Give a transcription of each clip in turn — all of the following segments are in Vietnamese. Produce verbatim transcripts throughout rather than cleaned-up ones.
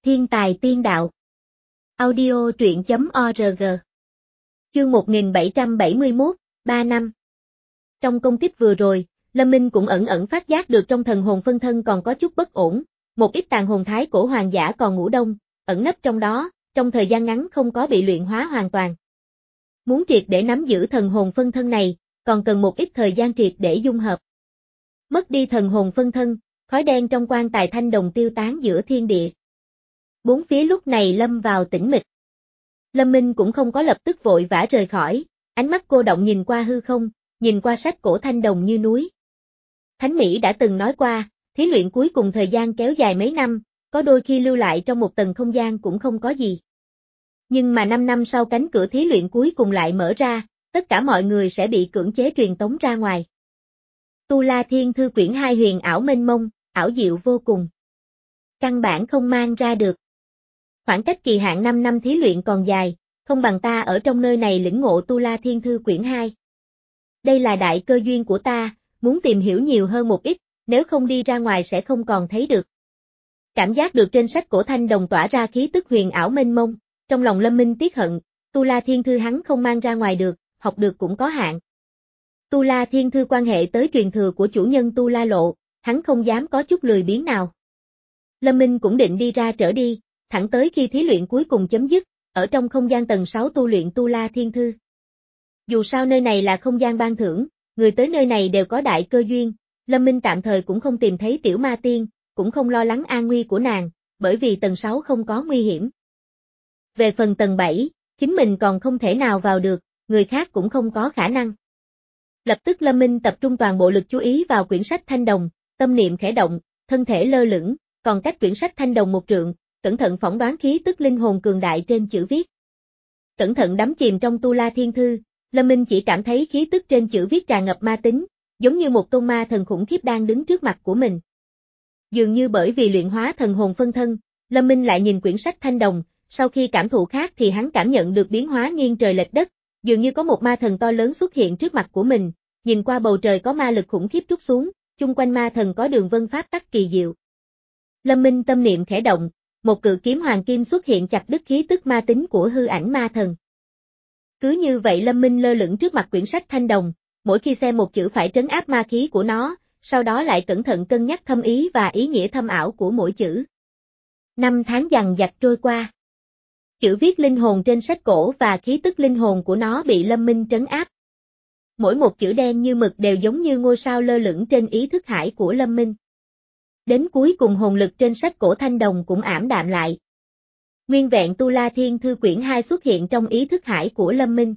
Thiên tài tiên đạo. Audio truyện chấm org. Chương một nghìn bảy trăm bảy mươi mốt, ba năm. Trong công kích vừa rồi, Lâm Minh cũng ẩn ẩn phát giác được trong thần hồn phân thân còn có chút bất ổn, một ít tàn hồn thái cổ hoàng giả còn ngủ đông, ẩn nấp trong đó, trong thời gian ngắn không có bị luyện hóa hoàn toàn. Muốn triệt để nắm giữ thần hồn phân thân này, còn cần một ít thời gian triệt để dung hợp. Mất đi thần hồn phân thân, khói đen trong quan tài thanh đồng tiêu tán giữa thiên địa. Bốn phía lúc này lâm vào tĩnh mịch. Lâm Minh cũng không có lập tức vội vã rời khỏi, ánh mắt cô động nhìn qua hư không, nhìn qua sách cổ thanh đồng như núi. Thánh Mỹ đã từng nói qua, thí luyện cuối cùng thời gian kéo dài mấy năm, có đôi khi lưu lại trong một tầng không gian cũng không có gì. Nhưng mà năm năm sau cánh cửa thí luyện cuối cùng lại mở ra, tất cả mọi người sẽ bị cưỡng chế truyền tống ra ngoài. Tu La Thiên Thư quyển hai huyền ảo mênh mông, ảo diệu vô cùng. Căn bản không mang ra được. Khoảng cách kỳ hạn năm năm thí luyện còn dài, không bằng ta ở trong nơi này lĩnh ngộ Tu La Thiên Thư quyển hai. Đây là đại cơ duyên của ta, muốn tìm hiểu nhiều hơn một ít, nếu không đi ra ngoài sẽ không còn thấy được. Cảm giác được trên sách cổ thanh đồng tỏa ra khí tức huyền ảo mênh mông, trong lòng Lâm Minh tiếc hận, Tu La Thiên Thư hắn không mang ra ngoài được, học được cũng có hạn. Tu La Thiên Thư quan hệ tới truyền thừa của chủ nhân Tu La Lộ, hắn không dám có chút lười biếng nào. Lâm Minh cũng định đi ra trở đi, thẳng tới khi thí luyện cuối cùng chấm dứt, ở trong không gian tầng sáu tu luyện Tu La Thiên Thư. Dù sao nơi này là không gian ban thưởng, người tới nơi này đều có đại cơ duyên, Lâm Minh tạm thời cũng không tìm thấy Tiểu Ma Tiên, cũng không lo lắng an nguy của nàng, bởi vì tầng sáu không có nguy hiểm. Về phần tầng bảy, chính mình còn không thể nào vào được, người khác cũng không có khả năng. Lập tức Lâm Minh tập trung toàn bộ lực chú ý vào quyển sách thanh đồng, tâm niệm khẽ động, thân thể lơ lửng, còn cách quyển sách thanh đồng một trượng, cẩn thận phỏng đoán khí tức linh hồn cường đại trên chữ viết. Cẩn thận đắm chìm trong Tu La Thiên Thư, Lâm Minh chỉ cảm thấy khí tức trên chữ viết tràn ngập ma tính, giống như một tôn ma thần khủng khiếp đang đứng trước mặt của mình. Dường như bởi vì luyện hóa thần hồn phân thân, Lâm Minh lại nhìn quyển sách thanh đồng, sau khi cảm thụ khác thì hắn cảm nhận được biến hóa nghiêng trời lệch đất, dường như có một ma thần to lớn xuất hiện trước mặt của mình, nhìn qua bầu trời có ma lực khủng khiếp trút xuống, chung quanh ma thần có đường vân pháp tắc kỳ diệu. Lâm Minh tâm niệm khẽ động, một cự kiếm hoàng kim xuất hiện chặt đứt khí tức ma tính của hư ảnh ma thần. Cứ như vậy Lâm Minh lơ lửng trước mặt quyển sách thanh đồng, mỗi khi xem một chữ phải trấn áp ma khí của nó, sau đó lại cẩn thận cân nhắc thâm ý và ý nghĩa thâm ảo của mỗi chữ. Năm tháng dằng dặc trôi qua. Chữ viết linh hồn trên sách cổ và khí tức linh hồn của nó bị Lâm Minh trấn áp. Mỗi một chữ đen như mực đều giống như ngôi sao lơ lửng trên ý thức hải của Lâm Minh. Đến cuối cùng hồn lực trên sách cổ thanh đồng cũng ảm đạm lại. Nguyên vẹn Tu La Thiên Thư quyển hai xuất hiện trong ý thức hải của Lâm Minh.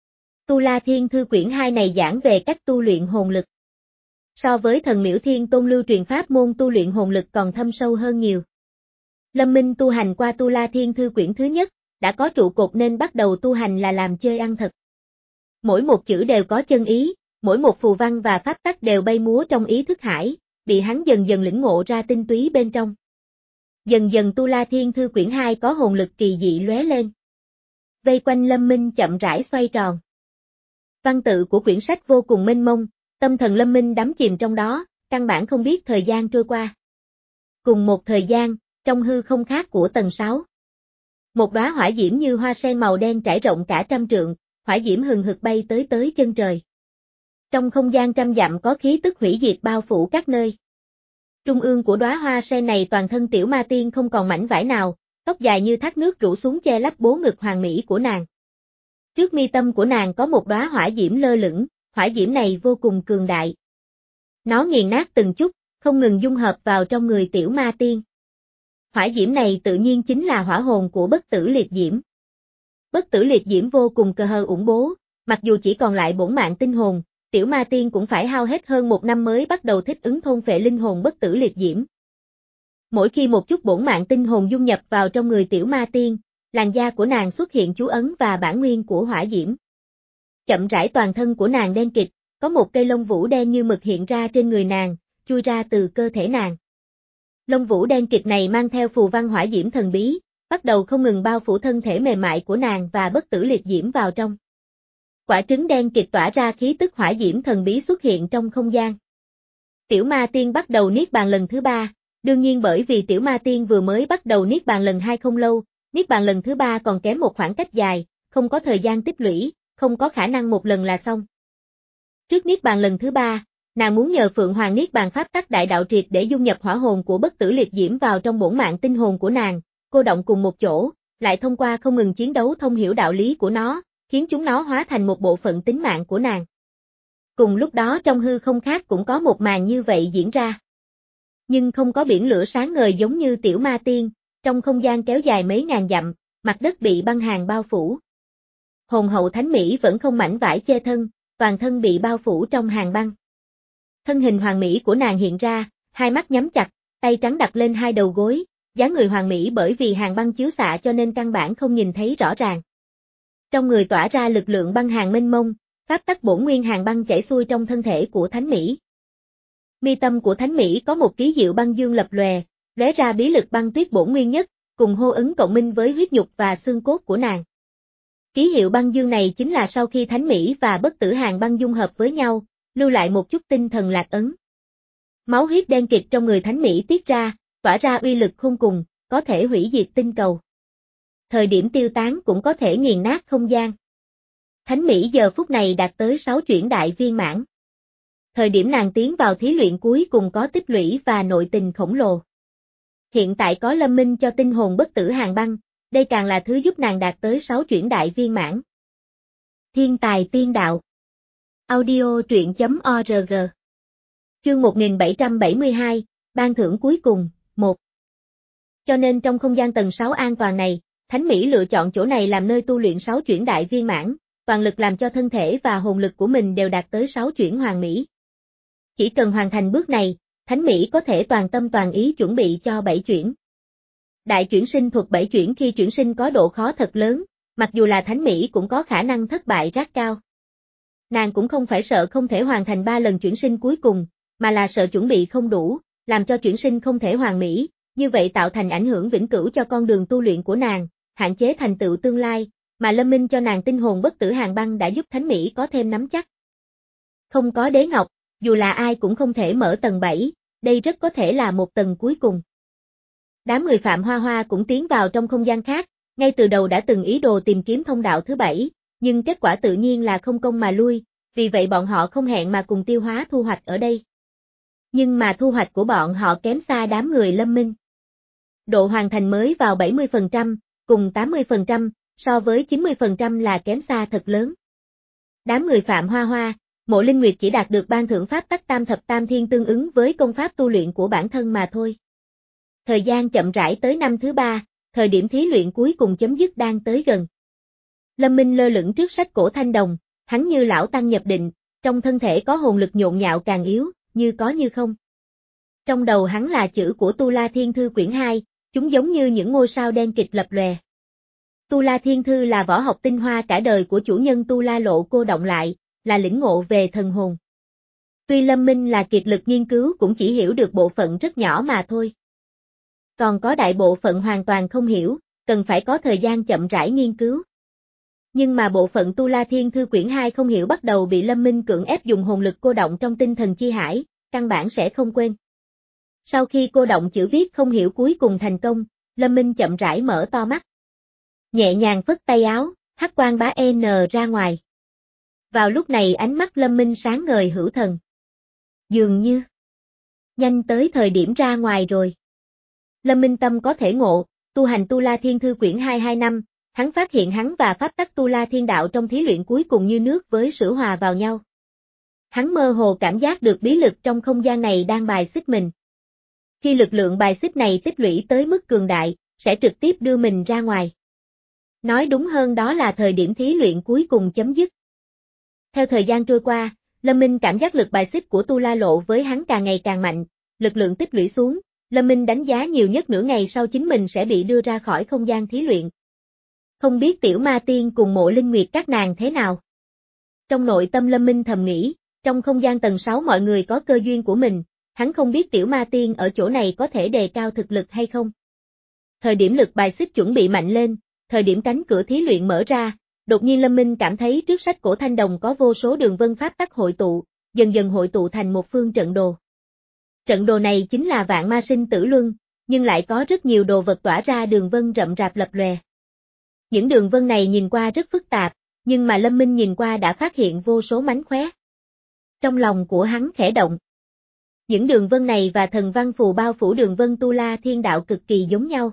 Tu La Thiên Thư quyển hai này giảng về cách tu luyện hồn lực. So với Thần Miễu Thiên Tôn lưu truyền pháp môn tu luyện hồn lực còn thâm sâu hơn nhiều. Lâm Minh tu hành qua Tu La Thiên Thư quyển thứ nhất, đã có trụ cột nên bắt đầu tu hành là làm chơi ăn thật. Mỗi một chữ đều có chân ý, mỗi một phù văn và pháp tắc đều bay múa trong ý thức hải, bị hắn dần dần lĩnh ngộ ra tinh túy bên trong. Dần dần Tu La Thiên Thư quyển hai có hồn lực kỳ dị lóe lên. Vây quanh Lâm Minh chậm rãi xoay tròn. Văn tự của quyển sách vô cùng mênh mông, tâm thần Lâm Minh đắm chìm trong đó, căn bản không biết thời gian trôi qua. Cùng một thời gian, trong hư không khác của tầng sáu. Một đóa hỏa diễm như hoa sen màu đen trải rộng cả trăm trượng, hỏa diễm hừng hực bay tới tới chân trời. Trong không gian trăm dặm có khí tức hủy diệt bao phủ các nơi. Trung ương của đóa hoa sen này toàn thân Tiểu Ma Tiên không còn mảnh vải nào, tóc dài như thác nước rủ xuống che lấp bố ngực hoàn mỹ của nàng. Trước mi tâm của nàng có một đóa hỏa diễm lơ lửng, hỏa diễm này vô cùng cường đại. Nó nghiền nát từng chút, không ngừng dung hợp vào trong người Tiểu Ma Tiên. Hỏa diễm này tự nhiên chính là hỏa hồn của bất tử liệt diễm. Bất tử liệt diễm vô cùng cờ hờ ủng bố, mặc dù chỉ còn lại bổn mạng tinh hồn, Tiểu Ma Tiên cũng phải hao hết hơn một năm mới bắt đầu thích ứng thôn phệ linh hồn bất tử liệt diễm. Mỗi khi một chút bổn mạng tinh hồn dung nhập vào trong người Tiểu Ma Tiên, làn da của nàng xuất hiện chú ấn và bản nguyên của hỏa diễm. Chậm rãi toàn thân của nàng đen kịt, có một cây lông vũ đen như mực hiện ra trên người nàng, chui ra từ cơ thể nàng. Lông vũ đen kịt này mang theo phù văn hỏa diễm thần bí, bắt đầu không ngừng bao phủ thân thể mềm mại của nàng và bất tử liệt diễm vào trong. Quả trứng đen kịt tỏa ra khí tức hỏa diễm thần bí xuất hiện trong không gian. Tiểu Ma Tiên bắt đầu niết bàn lần thứ ba, Đương nhiên bởi vì tiểu ma tiên vừa mới bắt đầu niết bàn lần hai không lâu, niết bàn lần thứ ba còn kém một khoảng cách dài, không có thời gian tích lũy, không có khả năng một lần là xong. Trước niết bàn lần thứ ba, nàng muốn nhờ Phượng Hoàng niết bàn pháp tắc đại đạo triệt để dung nhập hỏa hồn của bất tử liệt diễm vào trong bổn mạng tinh hồn của nàng, cô động cùng một chỗ, lại thông qua không ngừng chiến đấu thông hiểu đạo lý của nó, khiến chúng nó hóa thành một bộ phận tính mạng của nàng. Cùng lúc đó trong hư không khác cũng có một màn như vậy diễn ra. Nhưng không có biển lửa sáng ngời giống như tiểu ma tiên, trong không gian kéo dài mấy ngàn dặm, mặt đất bị băng hàng bao phủ. Hồn hậu thánh mỹ vẫn không mảnh vải che thân, toàn thân bị bao phủ trong hàng băng. Thân hình hoàng mỹ của nàng hiện ra, hai mắt nhắm chặt, tay trắng đặt lên hai đầu gối, dáng người hoàng mỹ bởi vì hàng băng chiếu xạ cho nên căn bản không nhìn thấy rõ ràng. Trong người tỏa ra lực lượng băng hàng mênh mông, pháp tắc bổn nguyên hàng băng chảy xuôi trong thân thể của thánh mỹ. Mi tâm của thánh mỹ có một ký hiệu băng dương lập lòe, lóe ra bí lực băng tuyết bổn nguyên nhất, cùng hô ứng cộng minh với huyết nhục và xương cốt của nàng. Ký hiệu băng dương này chính là sau khi thánh mỹ và bất tử hàng băng dung hợp với nhau, lưu lại một chút tinh thần lạc ấn. Máu huyết đen kịt trong người thánh mỹ tiết ra, tỏa ra uy lực khôn cùng, có thể hủy diệt tinh cầu. Thời điểm tiêu tán cũng có thể nghiền nát không gian. Thánh mỹ giờ phút này đạt tới sáu chuyển đại viên mãn. Thời điểm nàng tiến vào thí luyện cuối cùng có tích lũy và nội tình khổng lồ. Hiện tại có lâm minh cho tinh hồn bất tử hàng băng, đây càng là thứ giúp nàng đạt tới sáu chuyển đại viên mãn. Thiên tài tiên đạo. Audio truyện chấm org. Chương một nghìn bảy trăm bảy mươi hai, ban thưởng cuối cùng, một. Cho nên trong không gian tầng sáu an toàn này, Thánh Mỹ lựa chọn chỗ này làm nơi tu luyện sáu chuyển đại viên mãn, toàn lực làm cho thân thể và hồn lực của mình đều đạt tới sáu chuyển hoàn mỹ. Chỉ cần hoàn thành bước này, Thánh Mỹ có thể toàn tâm toàn ý chuẩn bị cho bảy chuyển. Đại chuyển sinh thuật bảy chuyển khi chuyển sinh có độ khó thật lớn, mặc dù là Thánh Mỹ cũng có khả năng thất bại rất cao. Nàng cũng không phải sợ không thể hoàn thành ba lần chuyển sinh cuối cùng, mà là sợ chuẩn bị không đủ, làm cho chuyển sinh không thể hoàn mỹ, như vậy tạo thành ảnh hưởng vĩnh cửu cho con đường tu luyện của nàng, hạn chế thành tựu tương lai, mà Lâm Minh cho nàng tinh hồn bất tử hàng băng đã giúp Thánh Mỹ có thêm nắm chắc. Không có đế ngọc, dù là ai cũng không thể mở tầng bảy, đây rất có thể là một tầng cuối cùng. Đám người Phạm Hoa Hoa cũng tiến vào trong không gian khác, ngay từ đầu đã từng ý đồ tìm kiếm thông đạo thứ bảy, nhưng kết quả tự nhiên là không công mà lui, vì vậy bọn họ không hẹn mà cùng tiêu hóa thu hoạch ở đây. Nhưng mà thu hoạch của bọn họ kém xa đám người Lâm Minh. Độ hoàn thành mới vào bảy mươi phần trăm, cùng tám mươi phần trăm, so với chín mươi phần trăm là kém xa thật lớn. Đám người Phạm Hoa Hoa, Mộ Linh Nguyệt chỉ đạt được ban thưởng pháp tắc tam thập tam thiên tương ứng với công pháp tu luyện của bản thân mà thôi. Thời gian chậm rãi tới năm thứ ba, thời điểm thí luyện cuối cùng chấm dứt đang tới gần. Lâm Minh lơ lửng trước sách cổ thanh đồng, hắn như lão tăng nhập định, trong thân thể có hồn lực nhộn nhạo càng yếu, như có như không. Trong đầu hắn là chữ của Tu La Thiên Thư quyển hai, chúng giống như những ngôi sao đen kịt lập lòe. Tu La Thiên Thư là võ học tinh hoa cả đời của chủ nhân Tu La Lộ cô động lại, là lĩnh ngộ về thần hồn. Tuy Lâm Minh là kiệt lực nghiên cứu cũng chỉ hiểu được bộ phận rất nhỏ mà thôi. Còn có đại bộ phận hoàn toàn không hiểu, cần phải có thời gian chậm rãi nghiên cứu. Nhưng mà bộ phận Tu La Thiên Thư quyển hai không hiểu bắt đầu bị Lâm Minh cưỡng ép dùng hồn lực cô động trong tinh thần chi hải, căn bản sẽ không quên. Sau khi cô động chữ viết không hiểu cuối cùng thành công, Lâm Minh chậm rãi mở to mắt. Nhẹ nhàng phất tay áo, hắc quang bá N ra ngoài. Vào lúc này ánh mắt Lâm Minh sáng ngời hữu thần. Dường như nhanh tới thời điểm ra ngoài rồi. Lâm Minh tâm có thể ngộ, tu hành Tu La Thiên Thư quyển hai hai năm, hắn phát hiện hắn và pháp tắc Tu La Thiên Đạo trong thí luyện cuối cùng như nước với sữa hòa vào nhau. Hắn mơ hồ cảm giác được bí lực trong không gian này đang bài xích mình. Khi lực lượng bài xích này tích lũy tới mức cường đại, sẽ trực tiếp đưa mình ra ngoài. Nói đúng hơn đó là thời điểm thí luyện cuối cùng chấm dứt. Theo thời gian trôi qua, Lâm Minh cảm giác lực bài xích của Tu La Lộ với hắn càng ngày càng mạnh, lực lượng tích lũy xuống, Lâm Minh đánh giá nhiều nhất nửa ngày sau chính mình sẽ bị đưa ra khỏi không gian thí luyện. Không biết Tiểu Ma Tiên cùng Mộ Linh Nguyệt các nàng thế nào? Trong nội tâm Lâm Minh thầm nghĩ, trong không gian tầng sáu mọi người có cơ duyên của mình, hắn không biết Tiểu Ma Tiên ở chỗ này có thể đề cao thực lực hay không. Thời điểm lực bài xích chuẩn bị mạnh lên, thời điểm cánh cửa thí luyện mở ra, đột nhiên Lâm Minh cảm thấy trước sách cổ thanh đồng có vô số đường vân pháp tắc hội tụ, dần dần hội tụ thành một phương trận đồ. Trận đồ này chính là Vạn Ma Sinh Tử Luân, nhưng lại có rất nhiều đồ vật tỏa ra đường vân rậm rạp lập lòe. Những đường vân này nhìn qua rất phức tạp, nhưng mà Lâm Minh nhìn qua đã phát hiện vô số mánh khóe. Trong lòng của hắn khẽ động. Những đường vân này và thần văn phù bao phủ đường vân Tu La Thiên Đạo cực kỳ giống nhau.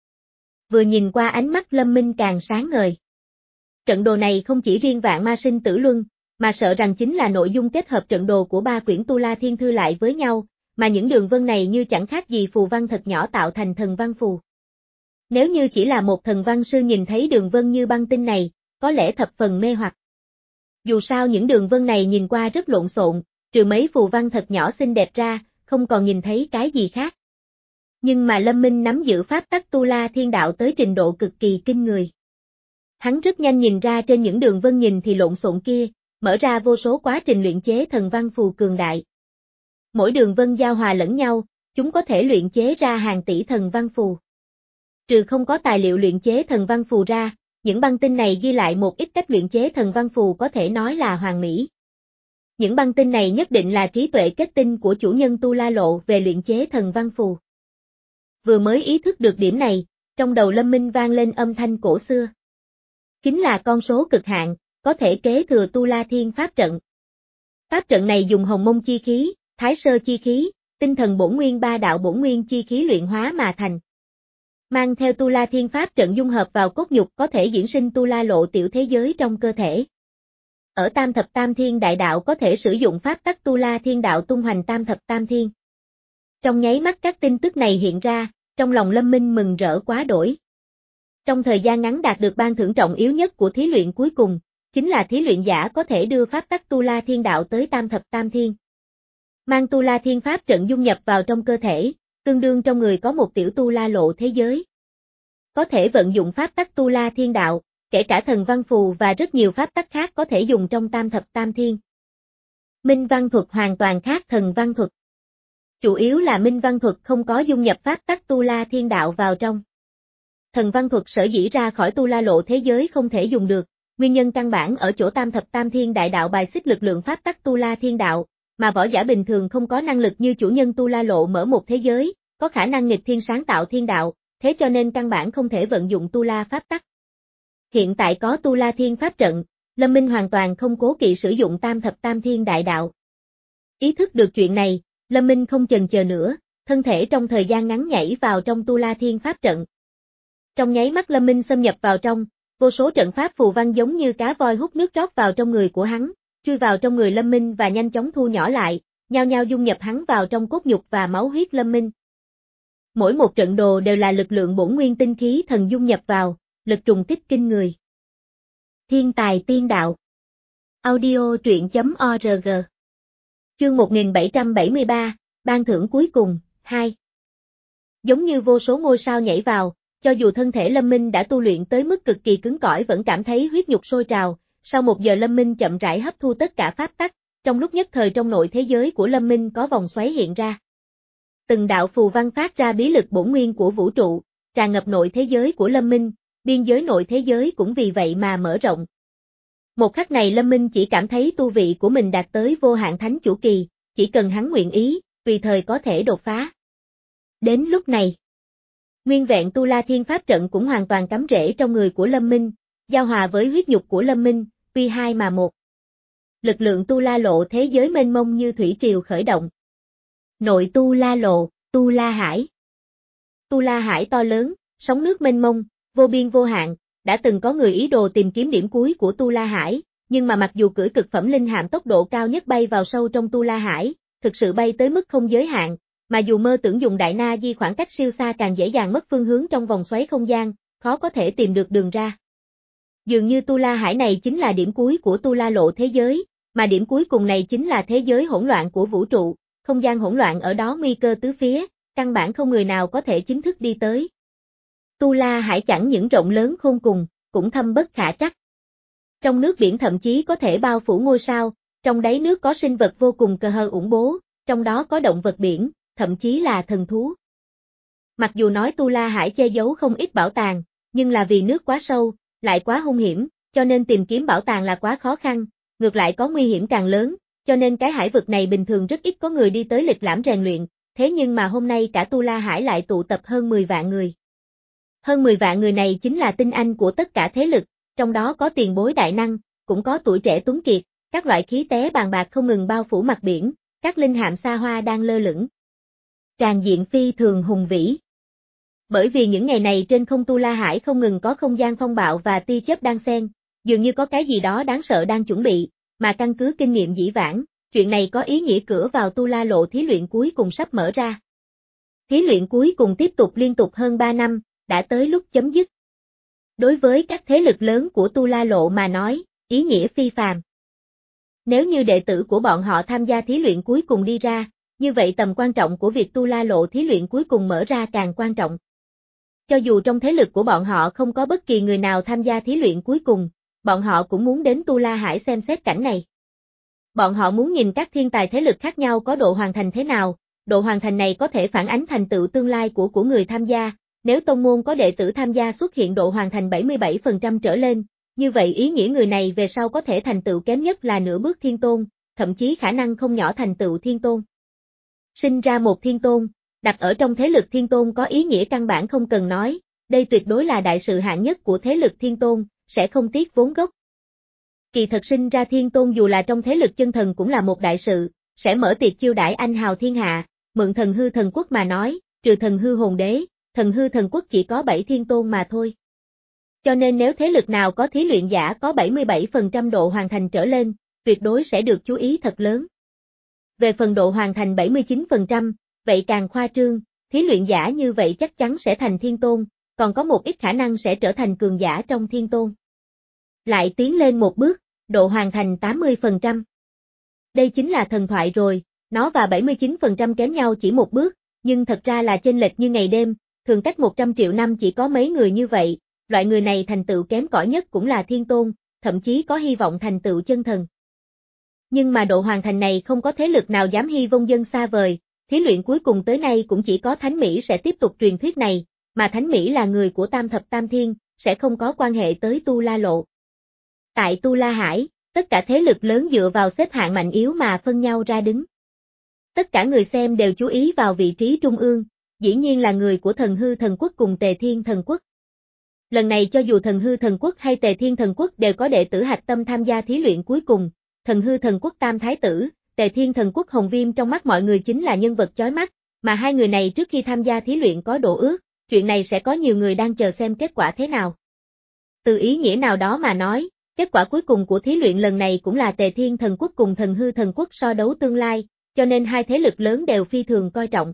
Vừa nhìn qua ánh mắt Lâm Minh càng sáng ngời. Trận đồ này không chỉ riêng Vạn Ma Sinh Tử Luân, mà sợ rằng chính là nội dung kết hợp trận đồ của ba quyển Tu La Thiên Thư lại với nhau, mà những đường vân này như chẳng khác gì phù văn thật nhỏ tạo thành thần văn phù. Nếu như chỉ là một thần văn sư nhìn thấy đường vân như băng tinh này, có lẽ thập phần mê hoặc. Dù sao những đường vân này nhìn qua rất lộn xộn, trừ mấy phù văn thật nhỏ xinh đẹp ra, không còn nhìn thấy cái gì khác. Nhưng mà Lâm Minh nắm giữ pháp tắc Tu La Thiên Đạo tới trình độ cực kỳ kinh người. Hắn rất nhanh nhìn ra trên những đường vân nhìn thì lộn xộn kia, mở ra vô số quá trình luyện chế thần văn phù cường đại. Mỗi đường vân giao hòa lẫn nhau, chúng có thể luyện chế ra hàng tỷ thần văn phù. Trừ không có tài liệu luyện chế thần văn phù ra, những băng tinh này ghi lại một ít cách luyện chế thần văn phù có thể nói là hoàn mỹ. Những băng tinh này nhất định là trí tuệ kết tinh của chủ nhân Tu La Lộ về luyện chế thần văn phù. Vừa mới ý thức được điểm này, trong đầu Lâm Minh vang lên âm thanh cổ xưa. Chính là con số cực hạn, có thể kế thừa Tu La Thiên Pháp trận. Pháp trận này dùng hồng mông chi khí, thái sơ chi khí, tinh thần bổn nguyên ba đạo bổn nguyên chi khí luyện hóa mà thành. Mang theo Tu La Thiên Pháp trận dung hợp vào cốt nhục có thể diễn sinh Tu La Lộ tiểu thế giới trong cơ thể. Ở Tam Thập Tam Thiên Đại Đạo có thể sử dụng pháp tắc Tu La Thiên Đạo tung hoành Tam Thập Tam Thiên. Trong nháy mắt các tin tức này hiện ra, trong lòng Lâm Minh mừng rỡ quá đổi. Trong thời gian ngắn đạt được ban thưởng trọng yếu nhất của thí luyện cuối cùng, chính là thí luyện giả có thể đưa pháp tắc Tu La Thiên Đạo tới Tam Thập Tam Thiên. Mang Tu La Thiên Pháp trận dung nhập vào trong cơ thể, tương đương trong người có một tiểu Tu La Lộ thế giới. Có thể vận dụng pháp tắc Tu La Thiên Đạo, kể cả thần văn phù và rất nhiều pháp tắc khác có thể dùng trong Tam Thập Tam Thiên. Minh văn thuật hoàn toàn khác thần văn thuật. Chủ yếu là minh văn thuật không có dung nhập pháp tắc Tu La Thiên Đạo vào trong. Thần văn thuật sở dĩ ra khỏi Tu La Lộ thế giới không thể dùng được, nguyên nhân căn bản ở chỗ Tam Thập Tam Thiên Đại Đạo bài xích lực lượng pháp tắc Tu La Thiên Đạo, mà võ giả bình thường không có năng lực như chủ nhân Tu La Lộ mở một thế giới, có khả năng nghịch thiên sáng tạo thiên đạo, thế cho nên căn bản không thể vận dụng Tu La pháp tắc. Hiện tại có Tu La Thiên Pháp trận, Lâm Minh hoàn toàn không cố kỵ sử dụng Tam Thập Tam Thiên Đại Đạo. Ý thức được chuyện này, Lâm Minh không chần chờ nữa, thân thể trong thời gian ngắn nhảy vào trong Tu La Thiên Pháp trận. Trong nháy mắt Lâm Minh xâm nhập vào trong, vô số trận pháp phù văn giống như cá voi hút nước rót vào trong người của hắn, chui vào trong người Lâm Minh và nhanh chóng thu nhỏ lại, nhao nhao dung nhập hắn vào trong cốt nhục và máu huyết Lâm Minh. Mỗi một trận đồ đều là lực lượng bổn nguyên tinh khí thần dung nhập vào, lực trùng kích kinh người. Thiên tài tiên đạo. Audio truyện chấm org. Chương một nghìn bảy trăm bảy mươi ba, ban thưởng cuối cùng, hai. Giống như vô số ngôi sao nhảy vào, cho dù thân thể Lâm Minh đã tu luyện tới mức cực kỳ cứng cỏi vẫn cảm thấy huyết nhục sôi trào, sau một giờ Lâm Minh chậm rãi hấp thu tất cả pháp tắc, trong lúc nhất thời trong nội thế giới của Lâm Minh có vòng xoáy hiện ra. Từng đạo phù văn phát ra bí lực bổn nguyên của vũ trụ, tràn ngập nội thế giới của Lâm Minh, biên giới nội thế giới cũng vì vậy mà mở rộng. Một khắc này Lâm Minh chỉ cảm thấy tu vị của mình đạt tới vô hạn thánh chủ kỳ, chỉ cần hắn nguyện ý, tùy thời có thể đột phá. Đến lúc này, nguyên vẹn Tu La Thiên Pháp trận cũng hoàn toàn cắm rễ trong người của Lâm Minh, giao hòa với huyết nhục của Lâm Minh, tuy hai mà một. Lực lượng Tu La Lộ thế giới mênh mông như thủy triều khởi động. Nội Tu La Lộ, Tu La Hải. Tu La Hải to lớn, sóng nước mênh mông, vô biên vô hạn, đã từng có người ý đồ tìm kiếm điểm cuối của Tu La Hải, nhưng mà mặc dù cưỡi cực phẩm linh hạm tốc độ cao nhất bay vào sâu trong Tu La Hải, thực sự bay tới mức không giới hạn, mà dù mơ tưởng dùng đại na di khoảng cách siêu xa càng dễ dàng mất phương hướng trong vòng xoáy không gian, khó có thể tìm được đường ra. Dường như Tu La Hải này chính là điểm cuối của Tu La Lộ thế giới, mà điểm cuối cùng này chính là thế giới hỗn loạn của vũ trụ, không gian hỗn loạn ở đó nguy cơ tứ phía, căn bản không người nào có thể chính thức đi tới. Tu La Hải chẳng những rộng lớn khôn cùng, cũng thâm bất khả trắc. Trong nước biển thậm chí có thể bao phủ ngôi sao, trong đáy nước có sinh vật vô cùng cơ hơ ủng bố, trong đó có động vật biển, thậm chí là thần thú. Mặc dù nói Tu La Hải che giấu không ít bảo tàng, nhưng là vì nước quá sâu, lại quá hung hiểm, cho nên tìm kiếm bảo tàng là quá khó khăn, ngược lại có nguy hiểm càng lớn, cho nên cái hải vực này bình thường rất ít có người đi tới lịch lãm rèn luyện, thế nhưng mà hôm nay cả Tu La Hải lại tụ tập hơn mười vạn người. Hơn mười vạn người này chính là tinh anh của tất cả thế lực, trong đó có tiền bối đại năng, cũng có tuổi trẻ tuấn kiệt, các loại khí té bàn bạc không ngừng bao phủ mặt biển, các linh hạm xa hoa đang lơ lửng. Tràn diện phi thường hùng vĩ. Bởi vì những ngày này trên không Tu La Hải không ngừng có không gian phong bạo và tia chớp đang xen, dường như có cái gì đó đáng sợ đang chuẩn bị, mà căn cứ kinh nghiệm dĩ vãng, chuyện này có ý nghĩa cửa vào Tu La lộ thí luyện cuối cùng sắp mở ra. Thí luyện cuối cùng tiếp tục liên tục hơn ba năm, đã tới lúc chấm dứt. Đối với các thế lực lớn của Tu La lộ mà nói, ý nghĩa phi phàm. Nếu như đệ tử của bọn họ tham gia thí luyện cuối cùng đi ra, như vậy tầm quan trọng của việc Tu La lộ thí luyện cuối cùng mở ra càng quan trọng. Cho dù trong thế lực của bọn họ không có bất kỳ người nào tham gia thí luyện cuối cùng, bọn họ cũng muốn đến Tu La Hải xem xét cảnh này. Bọn họ muốn nhìn các thiên tài thế lực khác nhau có độ hoàn thành thế nào, độ hoàn thành này có thể phản ánh thành tựu tương lai của của người tham gia, nếu tông môn có đệ tử tham gia xuất hiện độ hoàn thành bảy mươi bảy phần trăm trở lên, như vậy ý nghĩa người này về sau có thể thành tựu kém nhất là nửa bước thiên tôn, thậm chí khả năng không nhỏ thành tựu thiên tôn. Sinh ra một thiên tôn, đặt ở trong thế lực thiên tôn có ý nghĩa căn bản không cần nói, đây tuyệt đối là đại sự hạng nhất của thế lực thiên tôn, sẽ không tiếc vốn gốc. Kỳ thật sinh ra thiên tôn dù là trong thế lực chân thần cũng là một đại sự, sẽ mở tiệc chiêu đãi anh hào thiên hạ, mượn thần hư thần quốc mà nói, trừ thần hư hồn đế, thần hư thần quốc chỉ có bảy thiên tôn mà thôi. Cho nên nếu thế lực nào có thí luyện giả có bảy mươi bảy phần trăm độ hoàn thành trở lên, tuyệt đối sẽ được chú ý thật lớn. Về phần độ hoàn thành bảy mươi chín phần trăm, vậy càng khoa trương, thí luyện giả như vậy chắc chắn sẽ thành thiên tôn, còn có một ít khả năng sẽ trở thành cường giả trong thiên tôn. Lại tiến lên một bước, độ hoàn thành tám mươi phần trăm. Đây chính là thần thoại rồi, nó và bảy mươi chín phần trăm kém nhau chỉ một bước, nhưng thật ra là chênh lệch như ngày đêm, thường cách một trăm triệu năm chỉ có mấy người như vậy, loại người này thành tựu kém cỏi nhất cũng là thiên tôn, thậm chí có hy vọng thành tựu chân thần. Nhưng mà độ hoàn thành này không có thế lực nào dám hy vọng dân xa vời, thí luyện cuối cùng tới nay cũng chỉ có Thánh Mỹ sẽ tiếp tục truyền thuyết này, mà Thánh Mỹ là người của Tam Thập Tam Thiên, sẽ không có quan hệ tới Tu La lộ. Tại Tu La Hải, tất cả thế lực lớn dựa vào xếp hạng mạnh yếu mà phân nhau ra đứng. Tất cả người xem đều chú ý vào vị trí trung ương, dĩ nhiên là người của Thần Hư Thần Quốc cùng Tề Thiên Thần Quốc. Lần này cho dù Thần Hư Thần Quốc hay Tề Thiên Thần Quốc đều có đệ tử hạch tâm tham gia thí luyện cuối cùng, Thần Hư Thần Quốc Tam Thái Tử, Tề Thiên Thần Quốc Hồng Viêm trong mắt mọi người chính là nhân vật chói mắt, mà hai người này trước khi tham gia thí luyện có độ ước, chuyện này sẽ có nhiều người đang chờ xem kết quả thế nào. Từ ý nghĩa nào đó mà nói, kết quả cuối cùng của thí luyện lần này cũng là Tề Thiên Thần Quốc cùng Thần Hư Thần Quốc so đấu tương lai, cho nên hai thế lực lớn đều phi thường coi trọng.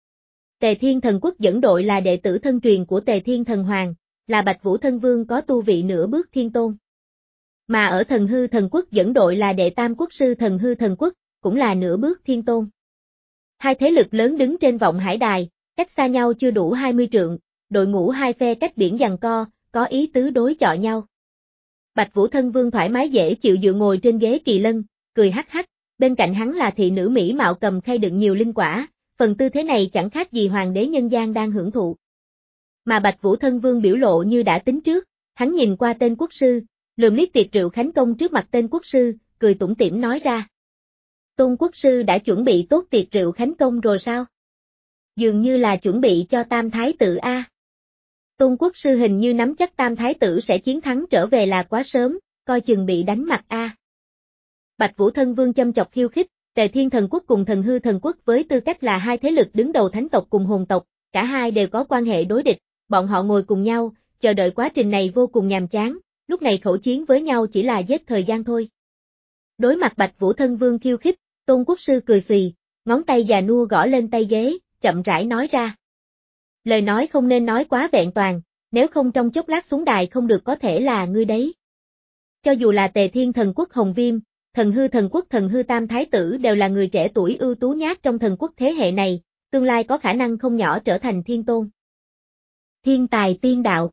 Tề Thiên Thần Quốc dẫn đội là đệ tử thân truyền của Tề Thiên Thần Hoàng, là Bạch Vũ Thân Vương có tu vị nửa bước thiên tôn. Mà ở Thần Hư Thần Quốc dẫn đội là đệ tam quốc sư Thần Hư Thần Quốc, cũng là nửa bước thiên tôn. Hai thế lực lớn đứng trên vọng hải đài, cách xa nhau chưa đủ hai mươi trượng, đội ngũ hai phe cách biển giằng co, có ý tứ đối chọi nhau. Bạch Vũ Thân Vương thoải mái dễ chịu dựa ngồi trên ghế kỳ lân, cười hắc hắc, bên cạnh hắn là thị nữ mỹ mạo cầm khay đựng nhiều linh quả, phần tư thế này chẳng khác gì hoàng đế nhân gian đang hưởng thụ. Mà Bạch Vũ Thân Vương biểu lộ như đã tính trước, hắn nhìn qua tên quốc sư, lườm liếc tiệc rượu khánh công trước mặt tên quốc sư, cười tủm tỉm nói ra. Tôn quốc sư đã chuẩn bị tốt tiệc rượu khánh công rồi sao? Dường như là chuẩn bị cho Tam Thái Tử A. Tôn quốc sư hình như nắm chắc Tam Thái Tử sẽ chiến thắng trở về là quá sớm, coi chừng bị đánh mặt A. Bạch Vũ Thân Vương châm chọc khiêu khích, Tề Thiên Thần Quốc cùng Thần Hư Thần Quốc với tư cách là hai thế lực đứng đầu thánh tộc cùng hồn tộc, cả hai đều có quan hệ đối địch, bọn họ ngồi cùng nhau, chờ đợi quá trình này vô cùng nhàm chán, lúc này khẩu chiến với nhau chỉ là giết thời gian thôi. Đối mặt Bạch Vũ Thân Vương khiêu khích, Tôn quốc sư cười xùy, ngón tay già nua gõ lên tay ghế, chậm rãi nói ra. Lời nói không nên nói quá vẹn toàn, nếu không trong chốc lát xuống đài không được có thể là ngươi đấy. Cho dù là Tề Thiên Thần Quốc Hồng Viêm, Thần Hư Thần Quốc Thần Hư Tam Thái Tử đều là người trẻ tuổi ưu tú nhất trong thần quốc thế hệ này, tương lai có khả năng không nhỏ trở thành thiên tôn. Thiên tài tiên đạo.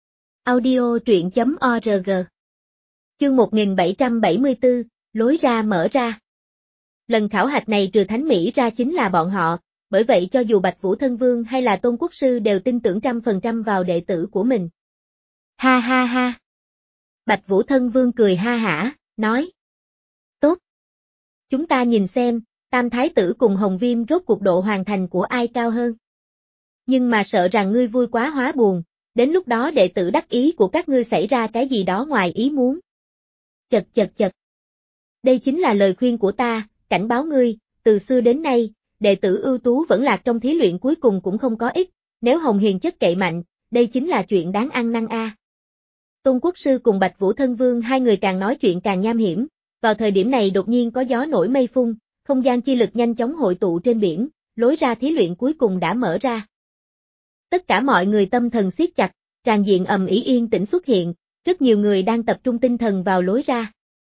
Audio truyện chấm org. Chương một nghìn bảy trăm bảy mươi tư, lối ra mở ra. Lần khảo hạch này trừ Thánh Mỹ ra chính là bọn họ, bởi vậy cho dù Bạch Vũ Thân Vương hay là Tôn quốc sư đều tin tưởng trăm phần trăm vào đệ tử của mình. Ha ha ha. Bạch Vũ Thân Vương cười ha hả, nói. Tốt. Chúng ta nhìn xem, Tam Thái tử cùng Hồng Viêm rốt cuộc độ hoàn thành của ai cao hơn. Nhưng mà sợ rằng ngươi vui quá hóa buồn, đến lúc đó đệ tử đắc ý của các ngươi xảy ra cái gì đó ngoài ý muốn. Chật chật chật. Đây chính là lời khuyên của ta, cảnh báo ngươi, từ xưa đến nay, đệ tử ưu tú vẫn lạc trong thí luyện cuối cùng cũng không có ích, nếu Hồng Hiền chất cậy mạnh, đây chính là chuyện đáng ăn năn a. À. Tôn Quốc Sư cùng Bạch Vũ Thân Vương hai người càng nói chuyện càng nham hiểm, vào thời điểm này đột nhiên có gió nổi mây phun, không gian chi lực nhanh chóng hội tụ trên biển, lối ra thí luyện cuối cùng đã mở ra. Tất cả mọi người tâm thần siết chặt, tràn diện ầm ĩ yên tĩnh xuất hiện, rất nhiều người đang tập trung tinh thần vào lối ra.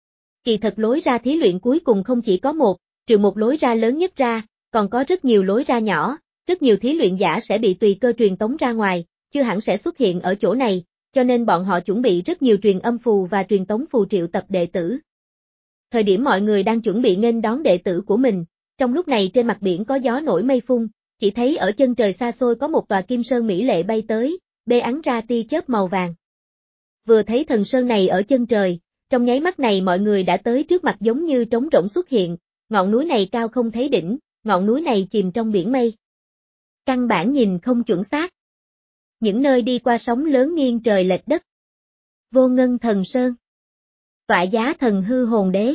Kỳ thật lối ra thí luyện cuối cùng không chỉ có một, trừ một lối ra lớn nhất ra, còn có rất nhiều lối ra nhỏ, rất nhiều thí luyện giả sẽ bị tùy cơ truyền tống ra ngoài, chưa hẳn sẽ xuất hiện ở chỗ này, cho nên bọn họ chuẩn bị rất nhiều truyền âm phù và truyền tống phù triệu tập đệ tử. Thời điểm mọi người đang chuẩn bị nghênh đón đệ tử của mình, trong lúc này trên mặt biển có gió nổi mây phun, chỉ thấy ở chân trời xa xôi có một tòa kim sơn mỹ lệ bay tới, bê ắn ra tia chớp màu vàng. Vừa thấy thần sơn này ở chân trời, trong nháy mắt này mọi người đã tới trước mặt giống như trống rỗng xuất hiện, ngọn núi này cao không thấy đỉnh, ngọn núi này chìm trong biển mây. Căn bản nhìn không chuẩn xác. Những nơi đi qua sóng lớn nghiêng trời lệch đất. Vô Ngân Thần Sơn. Tọa giá thần hư hồn đế.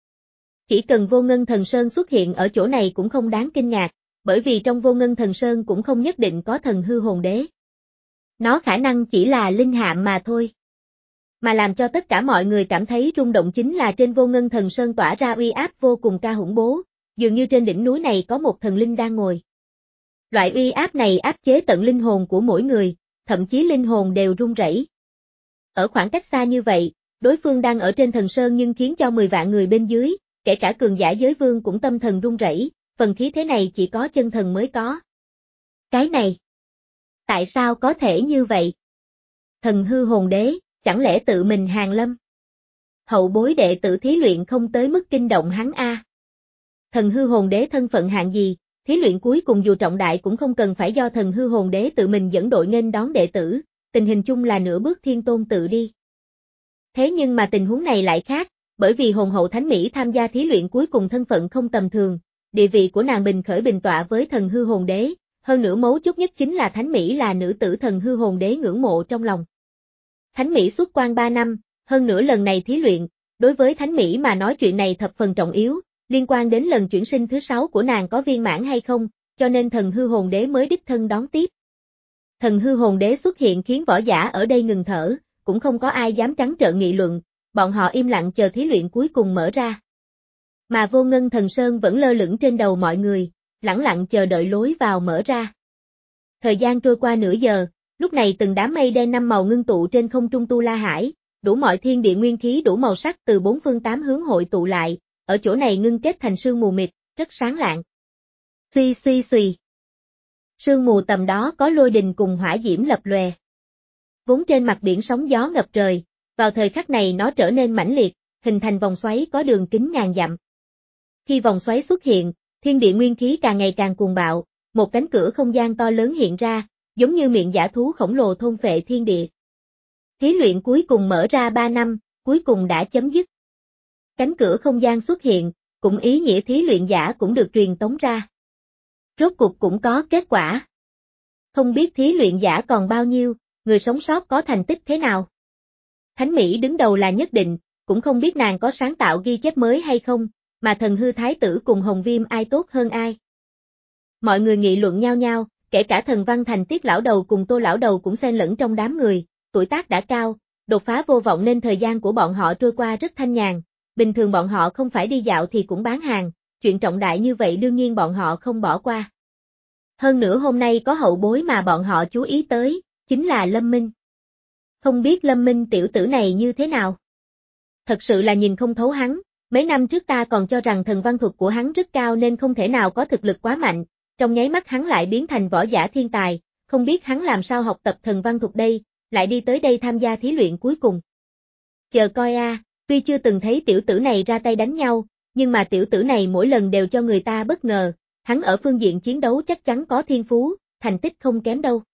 Chỉ cần Vô Ngân Thần Sơn xuất hiện ở chỗ này cũng không đáng kinh ngạc, bởi vì trong Vô Ngân Thần Sơn cũng không nhất định có thần hư hồn đế. Nó khả năng chỉ là linh hạm mà thôi. Mà làm cho tất cả mọi người cảm thấy rung động chính là trên Vô Ngân Thần Sơn tỏa ra uy áp vô cùng ca hủng bố, dường như trên đỉnh núi này có một thần linh đang ngồi. Loại uy áp này áp chế tận linh hồn của mỗi người, thậm chí linh hồn đều run rẩy. Ở khoảng cách xa như vậy, đối phương đang ở trên thần sơn nhưng khiến cho mười vạn người bên dưới, kể cả cường giả giới vương cũng tâm thần run rẩy, phần khí thế này chỉ có chân thần mới có. Cái này, tại sao có thể như vậy? Thần hư hồn đế, chẳng lẽ tự mình hàng lâm? Hậu bối đệ tử thí luyện không tới mức kinh động hắn a. Thần hư hồn đế thân phận hạng gì, thí luyện cuối cùng dù trọng đại cũng không cần phải do thần hư hồn đế tự mình dẫn đội nghênh đón đệ tử, tình hình chung là nửa bước thiên tôn tự đi. Thế nhưng mà tình huống này lại khác, bởi vì hồn hậu Thánh Mỹ tham gia thí luyện cuối cùng thân phận không tầm thường, địa vị của nàng bình khởi bình tọa với thần hư hồn đế, hơn nữa mấu chốt nhất chính là Thánh Mỹ là nữ tử thần hư hồn đế ngưỡng mộ trong lòng. Thánh Mỹ xuất quan ba năm, hơn nữa lần này thí luyện, đối với Thánh Mỹ mà nói chuyện này thập phần trọng yếu, liên quan đến lần chuyển sinh thứ sáu của nàng có viên mãn hay không, cho nên thần hư hồn đế mới đích thân đón tiếp. Thần hư hồn đế xuất hiện khiến võ giả ở đây ngừng thở, cũng không có ai dám trắng trợn nghị luận, bọn họ im lặng chờ thí luyện cuối cùng mở ra. Mà Vô Ngân Thần Sơn vẫn lơ lửng trên đầu mọi người, lẳng lặng chờ đợi lối vào mở ra. Thời gian trôi qua nửa giờ, lúc này từng đám mây đen năm màu ngưng tụ trên không trung Tu La Hải, đủ mọi thiên địa nguyên khí đủ màu sắc từ bốn phương tám hướng hội tụ lại, ở chỗ này ngưng kết thành sương mù mịt, rất sáng lạng. Suy suy suy. Sương mù tầm đó có lôi đình cùng hỏa diễm lập lòe. Vốn trên mặt biển sóng gió ngập trời, vào thời khắc này nó trở nên mãnh liệt, hình thành vòng xoáy có đường kính ngàn dặm. Khi vòng xoáy xuất hiện, thiên địa nguyên khí càng ngày càng cuồng bạo, một cánh cửa không gian to lớn hiện ra, giống như miệng dã thú khổng lồ thôn phệ thiên địa. Thí luyện cuối cùng mở ra ba năm, cuối cùng đã chấm dứt. Cánh cửa không gian xuất hiện, cũng ý nghĩa thí luyện giả cũng được truyền tống ra. Rốt cuộc cũng có kết quả. Không biết thí luyện giả còn bao nhiêu, người sống sót có thành tích thế nào. Thánh Mỹ đứng đầu là nhất định, cũng không biết nàng có sáng tạo ghi chép mới hay không, mà thần hư thái tử cùng Hồng Viêm ai tốt hơn ai. Mọi người nghị luận nhau nhau, kể cả thần văn thành Tiết lão đầu cùng Tô lão đầu cũng xen lẫn trong đám người, tuổi tác đã cao, đột phá vô vọng nên thời gian của bọn họ trôi qua rất thanh nhàn, bình thường bọn họ không phải đi dạo thì cũng bán hàng, chuyện trọng đại như vậy đương nhiên bọn họ không bỏ qua. Hơn nữa hôm nay có hậu bối mà bọn họ chú ý tới, chính là Lâm Minh. Không biết Lâm Minh tiểu tử này như thế nào? Thật sự là nhìn không thấu hắn, mấy năm trước ta còn cho rằng thần văn thuật của hắn rất cao nên không thể nào có thực lực quá mạnh, trong nháy mắt hắn lại biến thành võ giả thiên tài, không biết hắn làm sao học tập thần văn thuật đây, lại đi tới đây tham gia thí luyện cuối cùng. Chờ coi a, à, tuy chưa từng thấy tiểu tử này ra tay đánh nhau, nhưng mà tiểu tử này mỗi lần đều cho người ta bất ngờ, hắn ở phương diện chiến đấu chắc chắn có thiên phú, thành tích không kém đâu.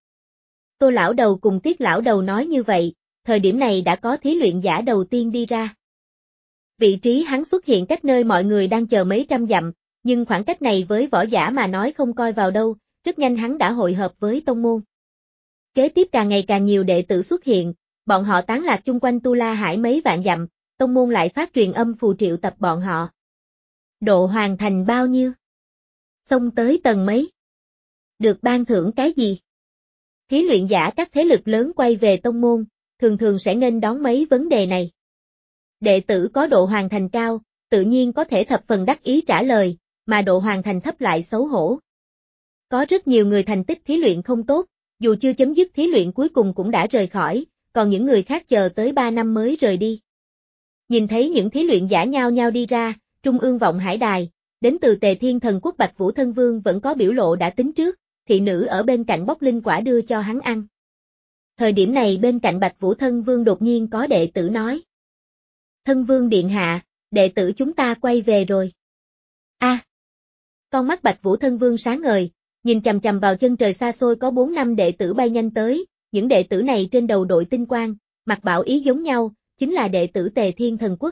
Tô lão đầu cùng Tiết lão đầu nói như vậy, thời điểm này đã có thí luyện giả đầu tiên đi ra. Vị trí hắn xuất hiện cách nơi mọi người đang chờ mấy trăm dặm, nhưng khoảng cách này với võ giả mà nói không coi vào đâu, rất nhanh hắn đã hội hợp với tông môn. Kế tiếp càng ngày càng nhiều đệ tử xuất hiện, bọn họ tán lạc chung quanh Tu La Hải mấy vạn dặm, tông môn lại phát truyền âm phù triệu tập bọn họ. Độ hoàn thành bao nhiêu? Xông tới tầng mấy? Được ban thưởng cái gì? Thí luyện giả các thế lực lớn quay về tông môn, thường thường sẽ nghênh đón mấy vấn đề này. Đệ tử có độ hoàn thành cao, tự nhiên có thể thập phần đắc ý trả lời, mà độ hoàn thành thấp lại xấu hổ. Có rất nhiều người thành tích thí luyện không tốt, dù chưa chấm dứt thí luyện cuối cùng cũng đã rời khỏi, còn những người khác chờ tới ba năm mới rời đi. Nhìn thấy những thí luyện giả nhao nhao đi ra, Trung ương Vọng Hải Đài, đến từ Tề Thiên Thần Quốc Bạch Vũ Thân Vương vẫn có biểu lộ đã tính trước, thị nữ ở bên cạnh bóc linh quả đưa cho hắn ăn. Thời điểm này bên cạnh Bạch Vũ Thân Vương đột nhiên có đệ tử nói. Thân Vương điện hạ, đệ tử chúng ta quay về rồi. A, à, con mắt Bạch Vũ Thân Vương sáng ngời, nhìn chằm chằm vào chân trời xa xôi có bốn năm đệ tử bay nhanh tới, những đệ tử này trên đầu đội tinh quang, mặc bảo ý giống nhau, chính là đệ tử Tề Thiên Thần Quốc.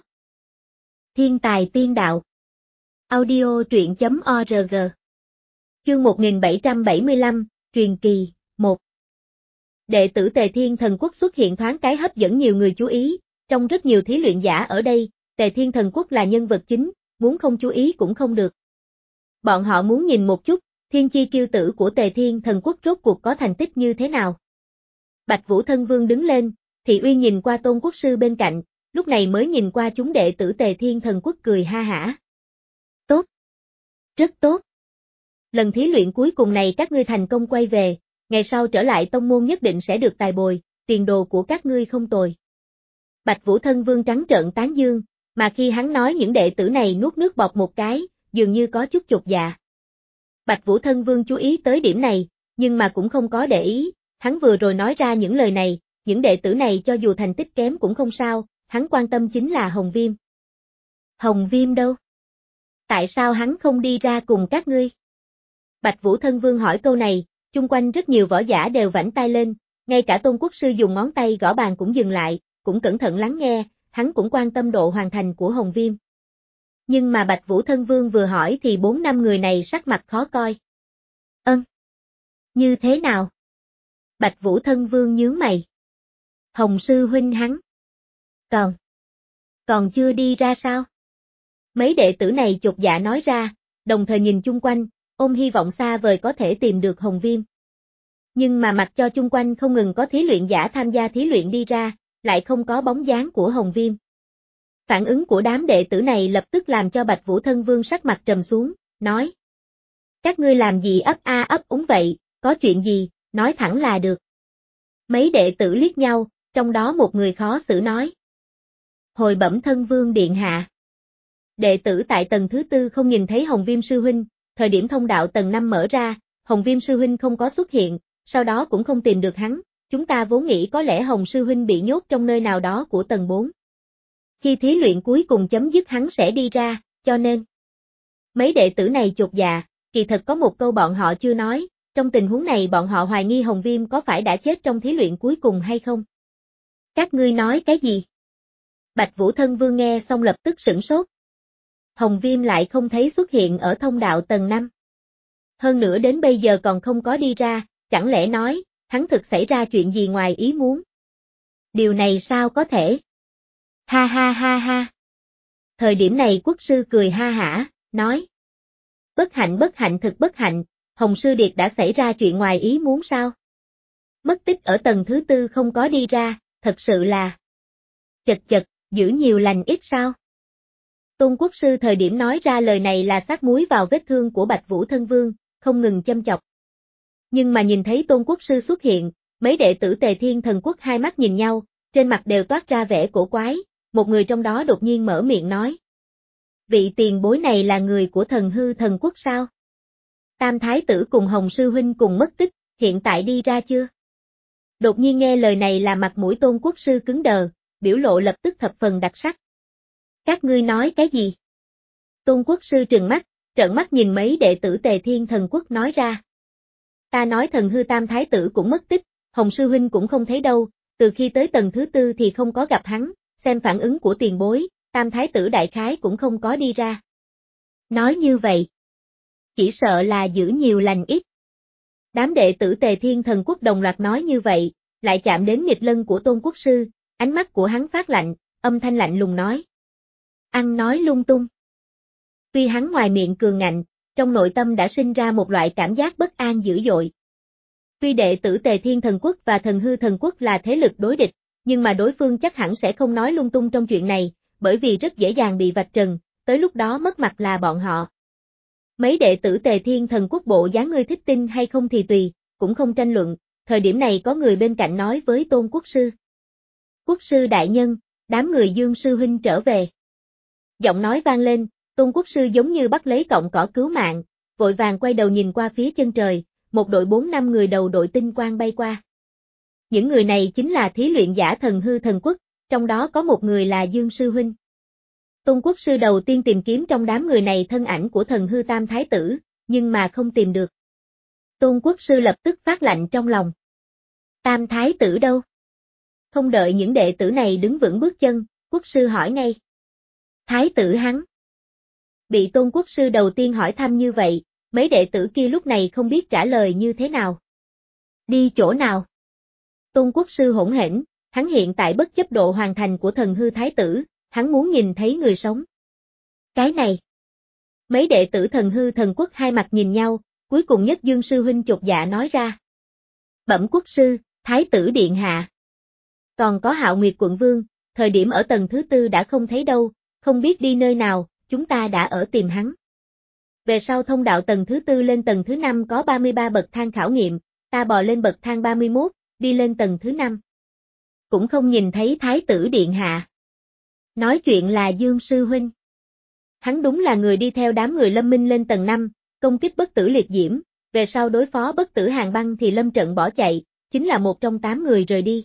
Thiên tài tiên đạo. Audio truyện chấm org. Chương một nghìn bảy trăm bảy mươi lăm, truyền kỳ, một. Đệ tử Tề Thiên Thần Quốc xuất hiện thoáng cái hấp dẫn nhiều người chú ý, trong rất nhiều thí luyện giả ở đây, Tề Thiên Thần Quốc là nhân vật chính, muốn không chú ý cũng không được. Bọn họ muốn nhìn một chút, thiên chi kiêu tử của Tề Thiên Thần Quốc rốt cuộc có thành tích như thế nào. Bạch Vũ Thân Vương đứng lên, Thị Uyên nhìn qua Tôn Quốc Sư bên cạnh, lúc này mới nhìn qua chúng đệ tử Tề Thiên Thần Quốc cười ha hả. Tốt. Rất tốt. Lần thí luyện cuối cùng này các ngươi thành công quay về, ngày sau trở lại tông môn nhất định sẽ được tài bồi, tiền đồ của các ngươi không tồi. Bạch Vũ Thân Vương trắng trợn tán dương, mà khi hắn nói những đệ tử này nuốt nước bọt một cái, dường như có chút chột dạ. Bạch Vũ Thân Vương chú ý tới điểm này, nhưng mà cũng không có để ý, hắn vừa rồi nói ra những lời này, những đệ tử này cho dù thành tích kém cũng không sao, hắn quan tâm chính là Hồng Viêm. Hồng Viêm đâu? Tại sao hắn không đi ra cùng các ngươi? Bạch Vũ Thân Vương hỏi câu này, chung quanh rất nhiều võ giả đều vảnh tai lên, ngay cả Tôn Quốc Sư dùng ngón tay gõ bàn cũng dừng lại, cũng cẩn thận lắng nghe, hắn cũng quan tâm độ hoàn thành của Hồng Viêm. Nhưng mà Bạch Vũ Thân Vương vừa hỏi thì bốn năm người này sắc mặt khó coi. Ơn. Như thế nào? Bạch Vũ Thân Vương nhướng mày. Hồng Sư Huynh hắn. Còn. Còn chưa đi ra sao? Mấy đệ tử này chột dạ nói ra, đồng thời nhìn chung quanh, ôm hy vọng xa vời có thể tìm được Hồng Viêm. Nhưng mà mặc cho chung quanh không ngừng có thí luyện giả tham gia thí luyện đi ra, lại không có bóng dáng của Hồng Viêm. Phản ứng của đám đệ tử này lập tức làm cho Bạch Vũ Thân Vương sắc mặt trầm xuống, nói. Các ngươi làm gì ấp a ấp úng vậy, có chuyện gì, nói thẳng là được. Mấy đệ tử liếc nhau, trong đó một người khó xử nói. Hồi bẩm Thân Vương điện hạ. Đệ tử tại tầng thứ tư không nhìn thấy Hồng Viêm Sư Huynh, thời điểm thông đạo tầng năm mở ra, Hồng Viêm Sư Huynh không có xuất hiện, sau đó cũng không tìm được hắn, chúng ta vốn nghĩ có lẽ Hồng Sư Huynh bị nhốt trong nơi nào đó của tầng bốn. Khi thí luyện cuối cùng chấm dứt hắn sẽ đi ra, cho nên. Mấy đệ tử này chột dạ, kỳ thật có một câu bọn họ chưa nói, trong tình huống này bọn họ hoài nghi Hồng Viêm có phải đã chết trong thí luyện cuối cùng hay không. Các ngươi nói cái gì? Bạch Vũ Thân Vương nghe xong lập tức sửng sốt. Hồng Viêm lại không thấy xuất hiện ở thông đạo tầng năm. Hơn nữa đến bây giờ còn không có đi ra, chẳng lẽ nói, hắn thực xảy ra chuyện gì ngoài ý muốn? Điều này sao có thể? Ha ha ha ha. Thời điểm này Quốc sư cười ha hả, nói. Bất hạnh bất hạnh thực bất hạnh, Hồng Sư Điệt đã xảy ra chuyện ngoài ý muốn sao? Mất tích ở tầng thứ tư không có đi ra, thật sự là. Chật chật, giữ nhiều lành ít sao? Tôn Quốc sư thời điểm nói ra lời này là sát muối vào vết thương của Bạch Vũ Thân Vương, không ngừng châm chọc. Nhưng mà nhìn thấy Tôn Quốc sư xuất hiện, mấy đệ tử Tề Thiên Thần Quốc hai mắt nhìn nhau, trên mặt đều toát ra vẻ cổ quái, một người trong đó đột nhiên mở miệng nói. Vị tiền bối này là người của Thần Hư Thần Quốc sao? Tam Thái tử cùng Hồng Sư Huynh cùng mất tích, hiện tại đi ra chưa? Đột nhiên nghe lời này là mặt mũi Tôn Quốc sư cứng đờ, biểu lộ lập tức thập phần đặc sắc. Các ngươi nói cái gì? Tôn Quốc sư trừng mắt, trợn mắt nhìn mấy đệ tử Tề Thiên Thần Quốc nói ra. Ta nói Thần Hư Tam Thái tử cũng mất tích, Hồng Sư Huynh cũng không thấy đâu, từ khi tới tầng thứ tư thì không có gặp hắn, xem phản ứng của tiền bối, Tam Thái tử đại khái cũng không có đi ra. Nói như vậy, chỉ sợ là giữ nhiều lành ít. Đám đệ tử Tề Thiên Thần Quốc đồng loạt nói như vậy, lại chạm đến nghịch lân của Tôn Quốc Sư, ánh mắt của hắn phát lạnh, âm thanh lạnh lùng nói. Ăn nói lung tung. Tuy hắn ngoài miệng cường ngạnh, trong nội tâm đã sinh ra một loại cảm giác bất an dữ dội. Tuy đệ tử Tề Thiên Thần Quốc và Thần Hư Thần Quốc là thế lực đối địch, nhưng mà đối phương chắc hẳn sẽ không nói lung tung trong chuyện này, bởi vì rất dễ dàng bị vạch trần, tới lúc đó mất mặt là bọn họ. Mấy đệ tử Tề Thiên Thần Quốc bộ dáng ngươi thích tin hay không thì tùy, cũng không tranh luận, thời điểm này có người bên cạnh nói với Tôn Quốc Sư. Quốc Sư đại nhân, đám người Dương Sư Huynh trở về. Giọng nói vang lên, Tôn Quốc Sư giống như bắt lấy cọng cỏ cứu mạng, vội vàng quay đầu nhìn qua phía chân trời, một đội bốn năm người đầu đội tinh quang bay qua. Những người này chính là thí luyện giả Thần Hư Thần Quốc, trong đó có một người là Dương Sư Huynh. Tôn Quốc Sư đầu tiên tìm kiếm trong đám người này thân ảnh của Thần Hư Tam Thái Tử, nhưng mà không tìm được. Tôn Quốc Sư lập tức phát lạnh trong lòng. Tam Thái Tử đâu? Không đợi những đệ tử này đứng vững bước chân, Quốc Sư hỏi ngay. Thái Tử hắn. Bị Tôn Quốc Sư đầu tiên hỏi thăm như vậy, mấy đệ tử kia lúc này không biết trả lời như thế nào. Đi chỗ nào? Tôn Quốc Sư hỗn hển, hắn hiện tại bất chấp độ hoàn thành của Thần Hư Thái Tử, hắn muốn nhìn thấy người sống. Cái này. Mấy đệ tử Thần Hư Thần Quốc hai mặt nhìn nhau, cuối cùng nhất Dương Sư Huynh chột dạ nói ra. Bẩm Quốc Sư, Thái Tử Điện Hạ. Còn có Hạo Nguyệt Quận Vương, thời điểm ở tầng thứ tư đã không thấy đâu, không biết đi nơi nào, chúng ta đã ở tìm hắn. Về sau thông đạo tầng thứ tư lên tầng thứ năm có ba mươi ba bậc thang khảo nghiệm, ta bò lên bậc thang ba mươi mốt, đi lên tầng thứ năm. Cũng không nhìn thấy Thái Tử Điện Hạ. Nói chuyện là Dương Sư Huynh. Hắn đúng là người đi theo đám người Lâm Minh lên tầng năm, công kích bất tử liệt diễm, về sau đối phó bất tử Hàng Băng thì lâm trận bỏ chạy, chính là một trong tám người rời đi.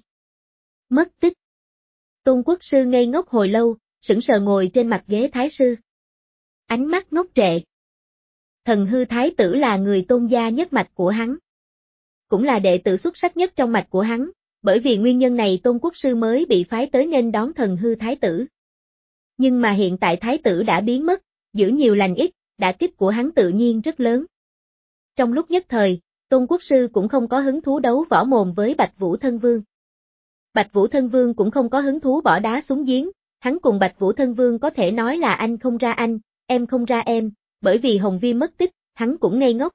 Mất tích. Tôn Quốc Sư ngây ngốc hồi lâu, sững sờ ngồi trên mặt ghế Thái Sư. Ánh mắt ngốc trệ. Thần Hư Thái Tử là người tôn gia nhất mạch của hắn. Cũng là đệ tử xuất sắc nhất trong mạch của hắn, bởi vì nguyên nhân này Tôn Quốc Sư mới bị phái tới nên đón Thần Hư Thái Tử. Nhưng mà hiện tại Thái Tử đã biến mất, giữ nhiều lành ít, đả kích của hắn tự nhiên rất lớn. Trong lúc nhất thời, Tôn Quốc Sư cũng không có hứng thú đấu võ mồm với Bạch Vũ Thân Vương. Bạch Vũ Thân Vương cũng không có hứng thú bỏ đá xuống giếng, hắn cùng Bạch Vũ Thân Vương có thể nói là anh không ra anh, em không ra em, bởi vì Hồng Viêm mất tích, hắn cũng ngây ngốc.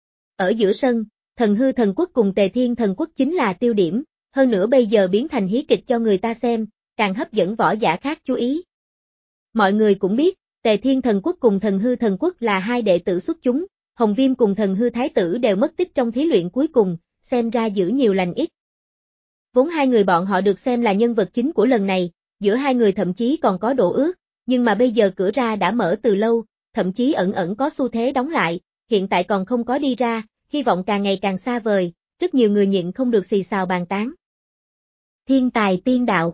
Ở giữa sân, Thần Hư Thần Quốc cùng Tề Thiên Thần Quốc chính là tiêu điểm, hơn nữa bây giờ biến thành hí kịch cho người ta xem, càng hấp dẫn võ giả khác chú ý. Mọi người cũng biết, Tề Thiên Thần Quốc cùng Thần Hư Thần Quốc là hai đệ tử xuất chúng, Hồng Viêm cùng Thần Hư Thái Tử đều mất tích trong thí luyện cuối cùng, xem ra giữ nhiều lành ít. Vốn hai người bọn họ được xem là nhân vật chính của lần này, giữa hai người thậm chí còn có độ ước, nhưng mà bây giờ cửa ra đã mở từ lâu, thậm chí ẩn ẩn có xu thế đóng lại, hiện tại còn không có đi ra, hy vọng càng ngày càng xa vời, rất nhiều người nhịn không được xì xào bàn tán. Thiên tài tiên đạo.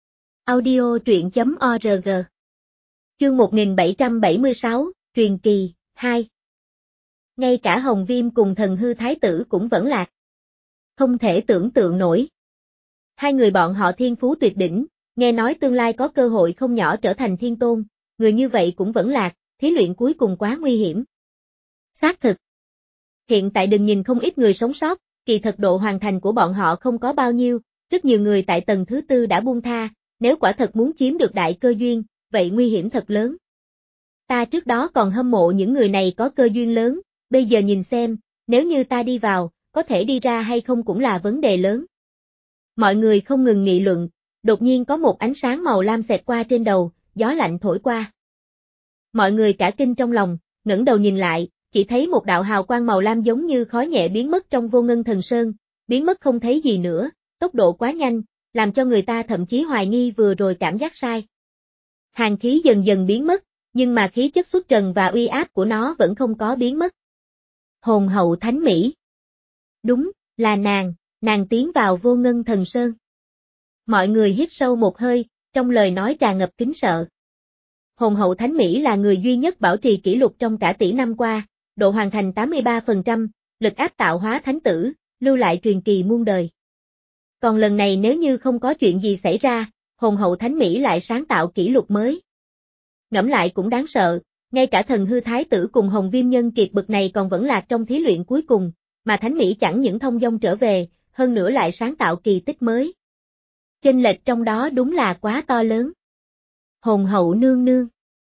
Audio truyện chấm org. Chương một nghìn bảy trăm bảy mươi sáu, Truyền Kỳ, hai. Ngay cả Hồng Viêm cùng Thần Hư Thái Tử cũng vẫn lạc. Không thể tưởng tượng nổi. Hai người bọn họ thiên phú tuyệt đỉnh, nghe nói tương lai có cơ hội không nhỏ trở thành thiên tôn, người như vậy cũng vẫn lạc, thí luyện cuối cùng quá nguy hiểm. Xác thực. Hiện tại đừng nhìn không ít người sống sót, kỳ thật độ hoàn thành của bọn họ không có bao nhiêu, rất nhiều người tại tầng thứ tư đã buông tha, nếu quả thật muốn chiếm được đại cơ duyên, vậy nguy hiểm thật lớn. Ta trước đó còn hâm mộ những người này có cơ duyên lớn, bây giờ nhìn xem, nếu như ta đi vào, có thể đi ra hay không cũng là vấn đề lớn. Mọi người không ngừng nghị luận, đột nhiên có một ánh sáng màu lam xẹt qua trên đầu, gió lạnh thổi qua. Mọi người cả kinh trong lòng, ngẩng đầu nhìn lại, chỉ thấy một đạo hào quang màu lam giống như khói nhẹ biến mất trong vô ngân thần sơn, biến mất không thấy gì nữa, tốc độ quá nhanh, làm cho người ta thậm chí hoài nghi vừa rồi cảm giác sai. Hàn khí dần dần biến mất, nhưng mà khí chất xuất trần và uy áp của nó vẫn không có biến mất. Hồn hậu thánh mỹ. Đúng, là nàng, nàng tiến vào vô ngân thần sơn. Mọi người hít sâu một hơi, trong lời nói tràn ngập kính sợ. Hồn hậu thánh mỹ là người duy nhất bảo trì kỷ lục trong cả tỷ năm qua, độ hoàn thành tám mươi ba phần trăm, lực áp tạo hóa thánh tử, lưu lại truyền kỳ muôn đời. Còn lần này nếu như không có chuyện gì xảy ra, hồn hậu thánh mỹ lại sáng tạo kỷ lục mới. Ngẫm lại cũng đáng sợ, Ngay cả thần hư thái tử cùng Hồng Viêm nhân kiệt bực này còn vẫn lạc trong thí luyện cuối cùng, mà Thánh Mỹ chẳng những thông dong trở về, hơn nữa lại sáng tạo kỳ tích mới. Chênh lệch trong đó đúng là quá to lớn. Hồn hậu nương nương.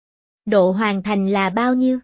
Độ hoàn thành là bao nhiêu?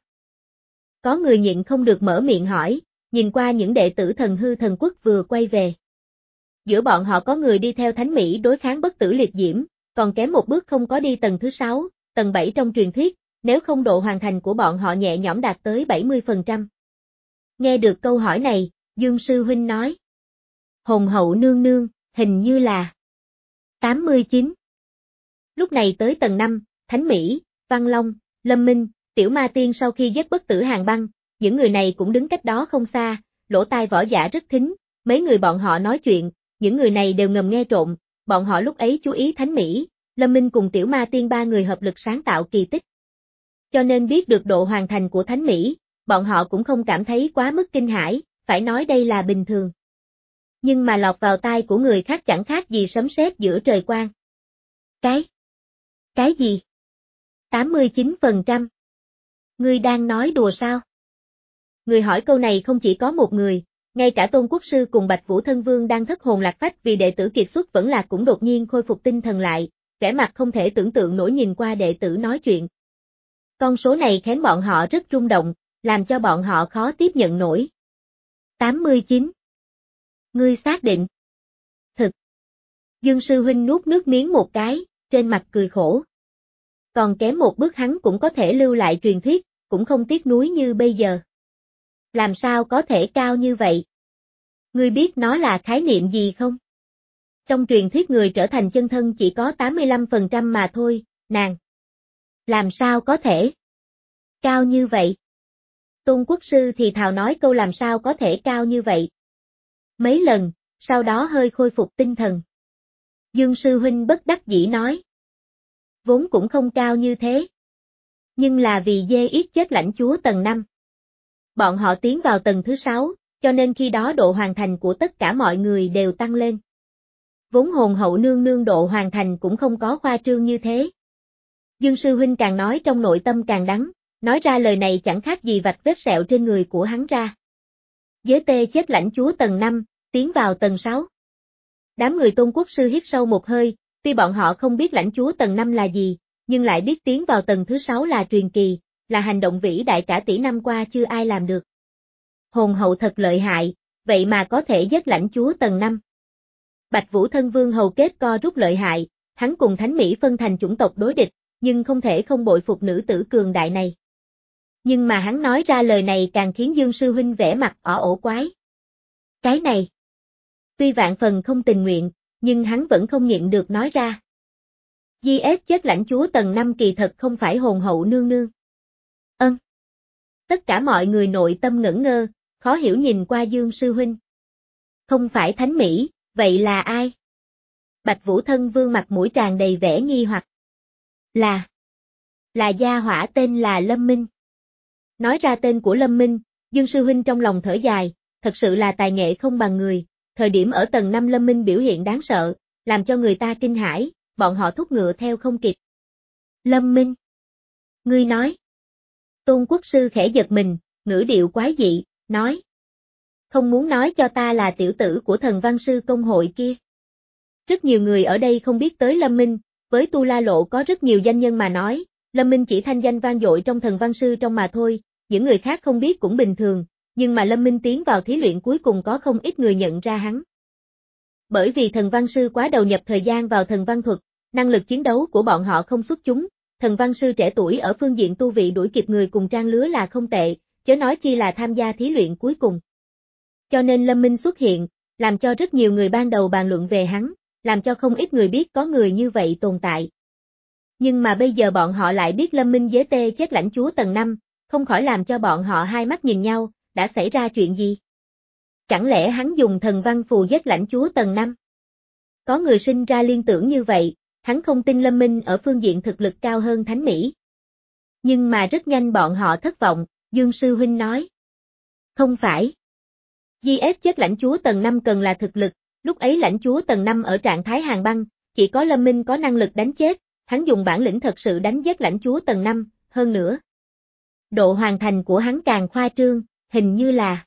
Có người nhịn không được mở miệng hỏi, nhìn qua những đệ tử thần hư thần quốc vừa quay về. Giữa bọn họ có người đi theo Thánh Mỹ đối kháng bất tử liệt diễm, còn kém một bước không có đi tầng thứ sáu, tầng bảy trong truyền thuyết, nếu không độ hoàn thành của bọn họ nhẹ nhõm đạt tới bảy mươi phần trăm. Nghe được câu hỏi này, Dương Sư Huynh nói. Hồn hậu nương nương, hình như là tám mươi chín. Lúc này tới tầng năm, Thánh Mỹ, Văn Long, Lâm Minh, Tiểu Ma Tiên sau khi giết bất tử Hàng Băng, những người này cũng đứng cách đó không xa, lỗ tai võ giả rất thính, mấy người bọn họ nói chuyện, những người này đều ngầm nghe trộm, bọn họ lúc ấy chú ý Thánh Mỹ, Lâm Minh cùng Tiểu Ma Tiên ba người hợp lực sáng tạo kỳ tích. Cho nên biết được độ hoàn thành của Thánh Mỹ, bọn họ cũng không cảm thấy quá mức kinh hãi, phải nói đây là bình thường. Nhưng mà lọt vào tai của người khác chẳng khác gì sấm sét giữa trời quang. Cái? Cái gì? tám mươi chín phần trăm. Ngươi đang nói đùa sao? Người hỏi câu này không chỉ có một người, ngay cả Tôn Quốc Sư cùng Bạch Vũ Thân Vương đang thất hồn lạc phách vì đệ tử kiệt xuất vẫn lạc cũng đột nhiên khôi phục tinh thần lại, vẻ mặt không thể tưởng tượng nổi nhìn qua đệ tử nói chuyện. Con số này khiến bọn họ rất rung động, làm cho bọn họ khó tiếp nhận nổi. tám mươi chín. Ngươi xác định? Thực. Dương Sư Huynh nuốt nước miếng một cái, trên mặt cười khổ. Còn kém một bước hắn cũng có thể lưu lại truyền thuyết, cũng không tiếc nuối như bây giờ. Làm sao có thể cao như vậy? Ngươi biết nó là khái niệm gì không? Trong truyền thuyết người trở thành chân thân chỉ có tám mươi lăm phần trăm mà thôi, nàng. Làm sao có thể? Cao như vậy? Tôn Quốc Sư thì thào nói câu làm sao có thể cao như vậy? Mấy lần, sau đó hơi khôi phục tinh thần. Dương Sư Huynh bất đắc dĩ nói. Vốn cũng không cao như thế. Nhưng là vì dê ít chết lãnh chúa tầng năm. Bọn họ tiến vào tầng thứ sáu, cho nên khi đó độ hoàn thành của tất cả mọi người đều tăng lên. Vốn hồn hậu nương nương độ hoàn thành cũng không có khoa trương như thế. Dương Sư Huynh càng nói trong nội tâm càng đắng, nói ra lời này chẳng khác gì vạch vết sẹo trên người của hắn ra. Giới tê chết lãnh chúa tầng năm, tiến vào tầng sáu. Đám người Tôn Quốc Sư hít sâu một hơi, tuy bọn họ không biết lãnh chúa tầng năm là gì, nhưng lại biết tiến vào tầng thứ sáu là truyền kỳ, là hành động vĩ đại cả tỷ năm qua chưa ai làm được. Hồn hậu thật lợi hại, vậy mà có thể giết lãnh chúa tầng năm. Bạch Vũ Thân Vương hầu kết co rút lợi hại, hắn cùng Thánh Mỹ phân thành chủng tộc đối địch, nhưng không thể không bội phục nữ tử cường đại này. Nhưng mà hắn nói ra lời này càng khiến Dương Sư Huynh vẻ mặt ỏ ổ quái. Cái này, tuy vạn phần không tình nguyện, nhưng hắn vẫn không nhịn được nói ra. giê ét chết lãnh chúa tầng năm kỳ thật không phải hồn hậu nương nương. Ân. Tất cả mọi người nội tâm ngẩn ngơ, khó hiểu nhìn qua Dương Sư Huynh. Không phải Thánh Mỹ, vậy là ai? Bạch Vũ Thân Vương mặt mũi tràn đầy vẻ nghi hoặc. Là. Là gia hỏa tên là Lâm Minh. Nói ra tên của Lâm Minh, Dương Sư Huynh trong lòng thở dài, thật sự là tài nghệ không bằng người, thời điểm ở tầng năm Lâm Minh biểu hiện đáng sợ, làm cho người ta kinh hãi, bọn họ thúc ngựa theo không kịp. Lâm Minh. Ngươi nói. Tôn Quốc Sư khẽ giật mình, ngữ điệu quái dị, nói. Không muốn nói cho ta là tiểu tử của thần văn sư công hội kia. Rất nhiều người ở đây không biết tới Lâm Minh, với Tu La Lộ có rất nhiều danh nhân mà nói, Lâm Minh chỉ thanh danh vang dội trong thần văn sư trong mà thôi, những người khác không biết cũng bình thường, nhưng mà Lâm Minh tiến vào thí luyện cuối cùng có không ít người nhận ra hắn. Bởi vì thần văn sư quá đầu nhập thời gian vào thần văn thuật, năng lực chiến đấu của bọn họ không xuất chúng, thần văn sư trẻ tuổi ở phương diện tu vị đuổi kịp người cùng trang lứa là không tệ, chớ nói chi là tham gia thí luyện cuối cùng. Cho nên Lâm Minh xuất hiện, làm cho rất nhiều người ban đầu bàn luận về hắn, làm cho không ít người biết có người như vậy tồn tại. Nhưng mà bây giờ bọn họ lại biết Lâm Minh giới tê chết lãnh chúa tầng năm, không khỏi làm cho bọn họ hai mắt nhìn nhau, đã xảy ra chuyện gì? Chẳng lẽ hắn dùng thần văn phù giết lãnh chúa tầng năm? Có người sinh ra liên tưởng như vậy, hắn không tin Lâm Minh ở phương diện thực lực cao hơn Thánh Mỹ. Nhưng mà rất nhanh bọn họ thất vọng, Dương Sư Huynh nói. Không phải. giê ét chết lãnh chúa tầng năm cần là thực lực, lúc ấy lãnh chúa tầng năm ở trạng thái hàng băng, chỉ có Lâm Minh có năng lực đánh chết, hắn dùng bản lĩnh thật sự đánh giết lãnh chúa tầng năm, hơn nữa. Độ hoàn thành của hắn càng khoa trương, hình như là.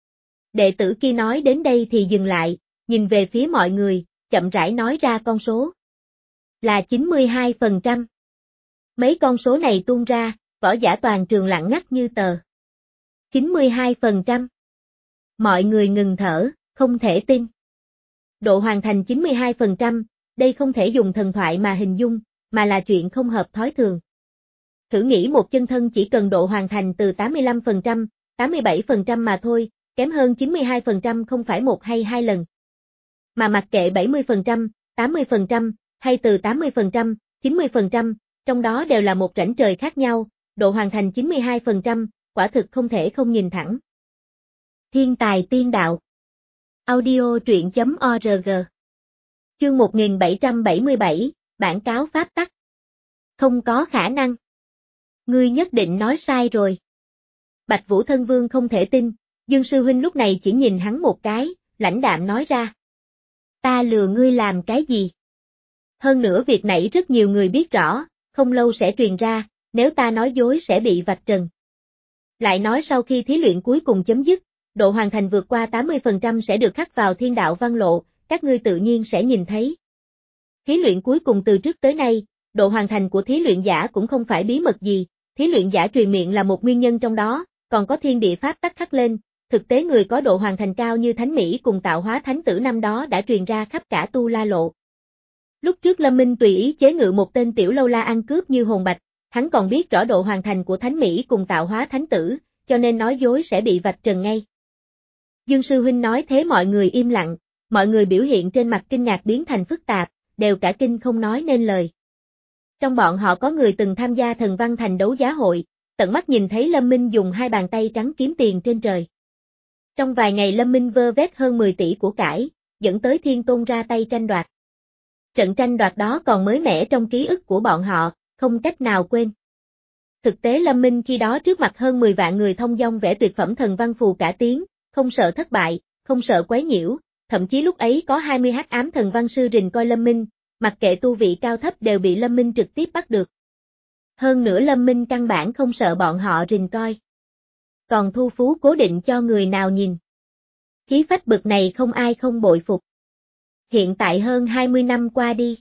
Đệ tử kia nói đến đây thì dừng lại, nhìn về phía mọi người, chậm rãi nói ra con số. Là chín mươi hai phần trăm. Mấy con số này tuôn ra, võ giả toàn trường lặng ngắt như tờ. chín mươi hai phần trăm. Mọi người ngừng thở, không thể tin. Độ hoàn thành chín mươi hai phần trăm, đây không thể dùng thần thoại mà hình dung, mà là chuyện không hợp thói thường. Thử nghĩ một chân thân chỉ cần độ hoàn thành từ tám mươi lăm phần trăm, tám mươi bảy phần trăm mà thôi, kém hơn chín mươi hai phần trăm không phải một hay hai lần. Mà mặc kệ bảy mươi phần trăm, tám mươi phần trăm, hay từ tám mươi phần trăm, chín mươi phần trăm, trong đó đều là một rãnh trời khác nhau, độ hoàn thành chín mươi hai phần trăm, quả thực không thể không nhìn thẳng. Thiên tài tiên đạo. Audio truyện chấm org. Chương một nghìn bảy trăm bảy mươi bảy, bản cáo pháp tắc. Không có khả năng. Ngươi nhất định nói sai rồi. Bạch Vũ Thân Vương không thể tin, Dương Sư Huynh lúc này chỉ nhìn hắn một cái, lãnh đạm nói ra. Ta lừa ngươi làm cái gì? Hơn nữa việc nãy rất nhiều người biết rõ, không lâu sẽ truyền ra, nếu ta nói dối sẽ bị vạch trần. Lại nói sau khi thí luyện cuối cùng chấm dứt, độ hoàn thành vượt qua tám mươi phần trăm sẽ được khắc vào thiên đạo văn lộ, các ngươi tự nhiên sẽ nhìn thấy. Thí luyện cuối cùng từ trước tới nay, độ hoàn thành của thí luyện giả cũng không phải bí mật gì, thí luyện giả truyền miệng là một nguyên nhân trong đó, còn có thiên địa pháp tắc khắc lên, thực tế người có độ hoàn thành cao như Thánh Mỹ cùng tạo hóa thánh tử năm đó đã truyền ra khắp cả Tu La Lộ. Lúc trước Lâm Minh tùy ý chế ngự một tên tiểu lâu la ăn cướp như hồn bạch, hắn còn biết rõ độ hoàn thành của Thánh Mỹ cùng tạo hóa thánh tử, cho nên nói dối sẽ bị vạch trần ngay. Dương Sư Huynh nói thế mọi người im lặng, mọi người biểu hiện trên mặt kinh ngạc biến thành phức tạp, đều cả kinh không nói nên lời. Trong bọn họ có người từng tham gia Thần Văn Thành đấu giá hội, tận mắt nhìn thấy Lâm Minh dùng hai bàn tay trắng kiếm tiền trên trời. Trong vài ngày Lâm Minh vơ vét hơn mười tỷ của cải, dẫn tới Thiên Tôn ra tay tranh đoạt. Trận tranh đoạt đó còn mới mẻ trong ký ức của bọn họ, không cách nào quên. Thực tế Lâm Minh khi đó trước mặt hơn mười vạn người thông dong vẽ tuyệt phẩm thần văn phù cả tiếng, không sợ thất bại, không sợ quấy nhiễu, thậm chí lúc ấy có hai mươi hắc ám thần văn sư rình coi Lâm Minh, mặc kệ tu vị cao thấp đều bị Lâm Minh trực tiếp bắt được. Hơn nữa Lâm Minh căn bản không sợ bọn họ rình coi. Còn thu phú cố định cho người nào nhìn. Khí phách bực này không ai không bội phục. Hiện tại hơn hai mươi năm qua đi.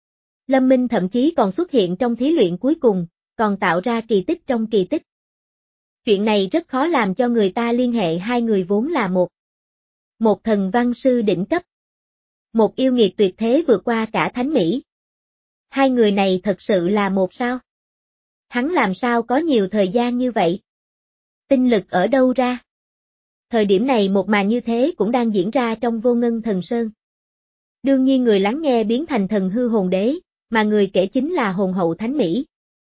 Lâm Minh thậm chí còn xuất hiện trong thí luyện cuối cùng, còn tạo ra kỳ tích trong kỳ tích. Chuyện này rất khó làm cho người ta liên hệ hai người vốn là một. Một thần văn sư đỉnh cấp. Một yêu nghiệt tuyệt thế vượt qua cả Thánh Mỹ. Hai người này thật sự là một sao? Hắn làm sao có nhiều thời gian như vậy? Tinh lực ở đâu ra? Thời điểm này một màn như thế cũng đang diễn ra trong Vô Ngân Thần Sơn. Đương nhiên người lắng nghe biến thành thần hư hồn đế, mà người kể chính là hồn hậu Thánh Mỹ.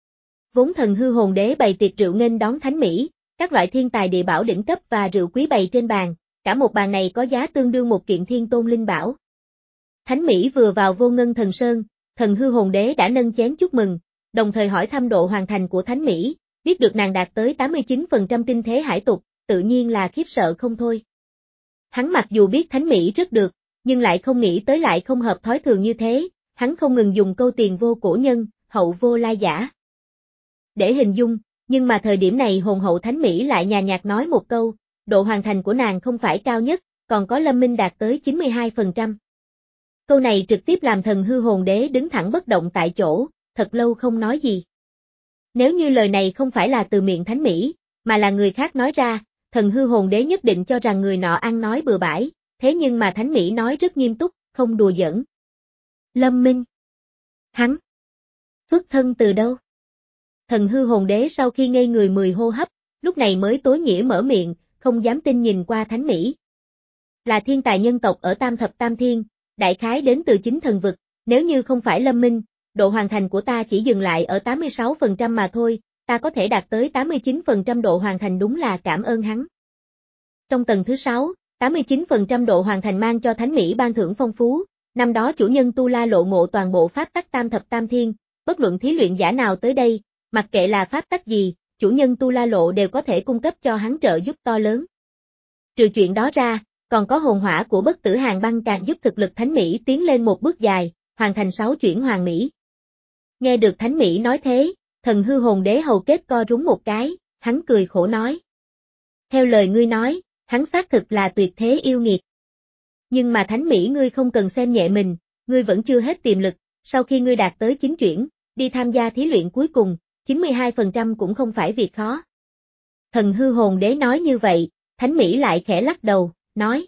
Vốn thần hư hồn đế bày tiệc rượu nghênh đón Thánh Mỹ, các loại thiên tài địa bảo đỉnh cấp và rượu quý bày trên bàn, cả một bàn này có giá tương đương một kiện thiên tôn linh bảo. Thánh Mỹ vừa vào Vô Ngân Thần Sơn, thần hư hồn đế đã nâng chén chúc mừng, đồng thời hỏi thăm độ hoàn thành của Thánh Mỹ, biết được nàng đạt tới tám mươi chín phần trăm kinh thế hải tục, tự nhiên là khiếp sợ không thôi. Hắn mặc dù biết Thánh Mỹ rất được, nhưng lại không nghĩ tới lại không hợp thói thường như thế, hắn không ngừng dùng câu tiền vô cổ nhân, hậu vô lai giả. Để hình dung, nhưng mà thời điểm này hồn hậu Thánh Mỹ lại nhàn nhạt nói một câu, độ hoàn thành của nàng không phải cao nhất, còn có Lâm Minh đạt tới chín mươi hai phần trăm. Câu này trực tiếp làm thần hư hồn đế đứng thẳng bất động tại chỗ, thật lâu không nói gì. Nếu như lời này không phải là từ miệng Thánh Mỹ, mà là người khác nói ra, thần hư hồn đế nhất định cho rằng người nọ ăn nói bừa bãi, thế nhưng mà Thánh Mỹ nói rất nghiêm túc, không đùa giỡn. Lâm Minh. Hắn. Xuất thân từ đâu? Thần hư hồn đế sau khi ngây người mười hô hấp, lúc này mới tối nghĩa mở miệng, không dám tin nhìn qua Thánh Mỹ. Là thiên tài nhân tộc ở Tam Thập Tam Thiên, đại khái đến từ chính thần vực, nếu như không phải Lâm Minh, độ hoàn thành của ta chỉ dừng lại ở tám mươi sáu phần trăm mà thôi, ta có thể đạt tới tám mươi chín phần trăm độ hoàn thành đúng là cảm ơn hắn. Trong tầng thứ sáu, tám mươi chín phần trăm độ hoàn thành mang cho Thánh Mỹ ban thưởng phong phú, năm đó chủ nhân Tu La Lộ ngộ toàn bộ pháp tắc Tam Thập Tam Thiên, bất luận thí luyện giả nào tới đây, mặc kệ là pháp tắc gì, chủ nhân Tu La Lộ đều có thể cung cấp cho hắn trợ giúp to lớn. Trừ chuyện đó ra, còn có hồn hỏa của Bất Tử Hàng Băng càng giúp thực lực Thánh Mỹ tiến lên một bước dài, hoàn thành sáu chuyển hoàn mỹ. Nghe được Thánh Mỹ nói thế, thần hư hồn đế hầu kết co rúm một cái, hắn cười khổ nói. Theo lời ngươi nói, hắn xác thực là tuyệt thế yêu nghiệt. Nhưng mà Thánh Mỹ ngươi không cần xem nhẹ mình, ngươi vẫn chưa hết tiềm lực, sau khi ngươi đạt tới chính chuyển, đi tham gia thí luyện cuối cùng, chín mươi hai phần trăm cũng không phải việc khó. Thần hư hồn đế nói như vậy, Thánh Mỹ lại khẽ lắc đầu, nói.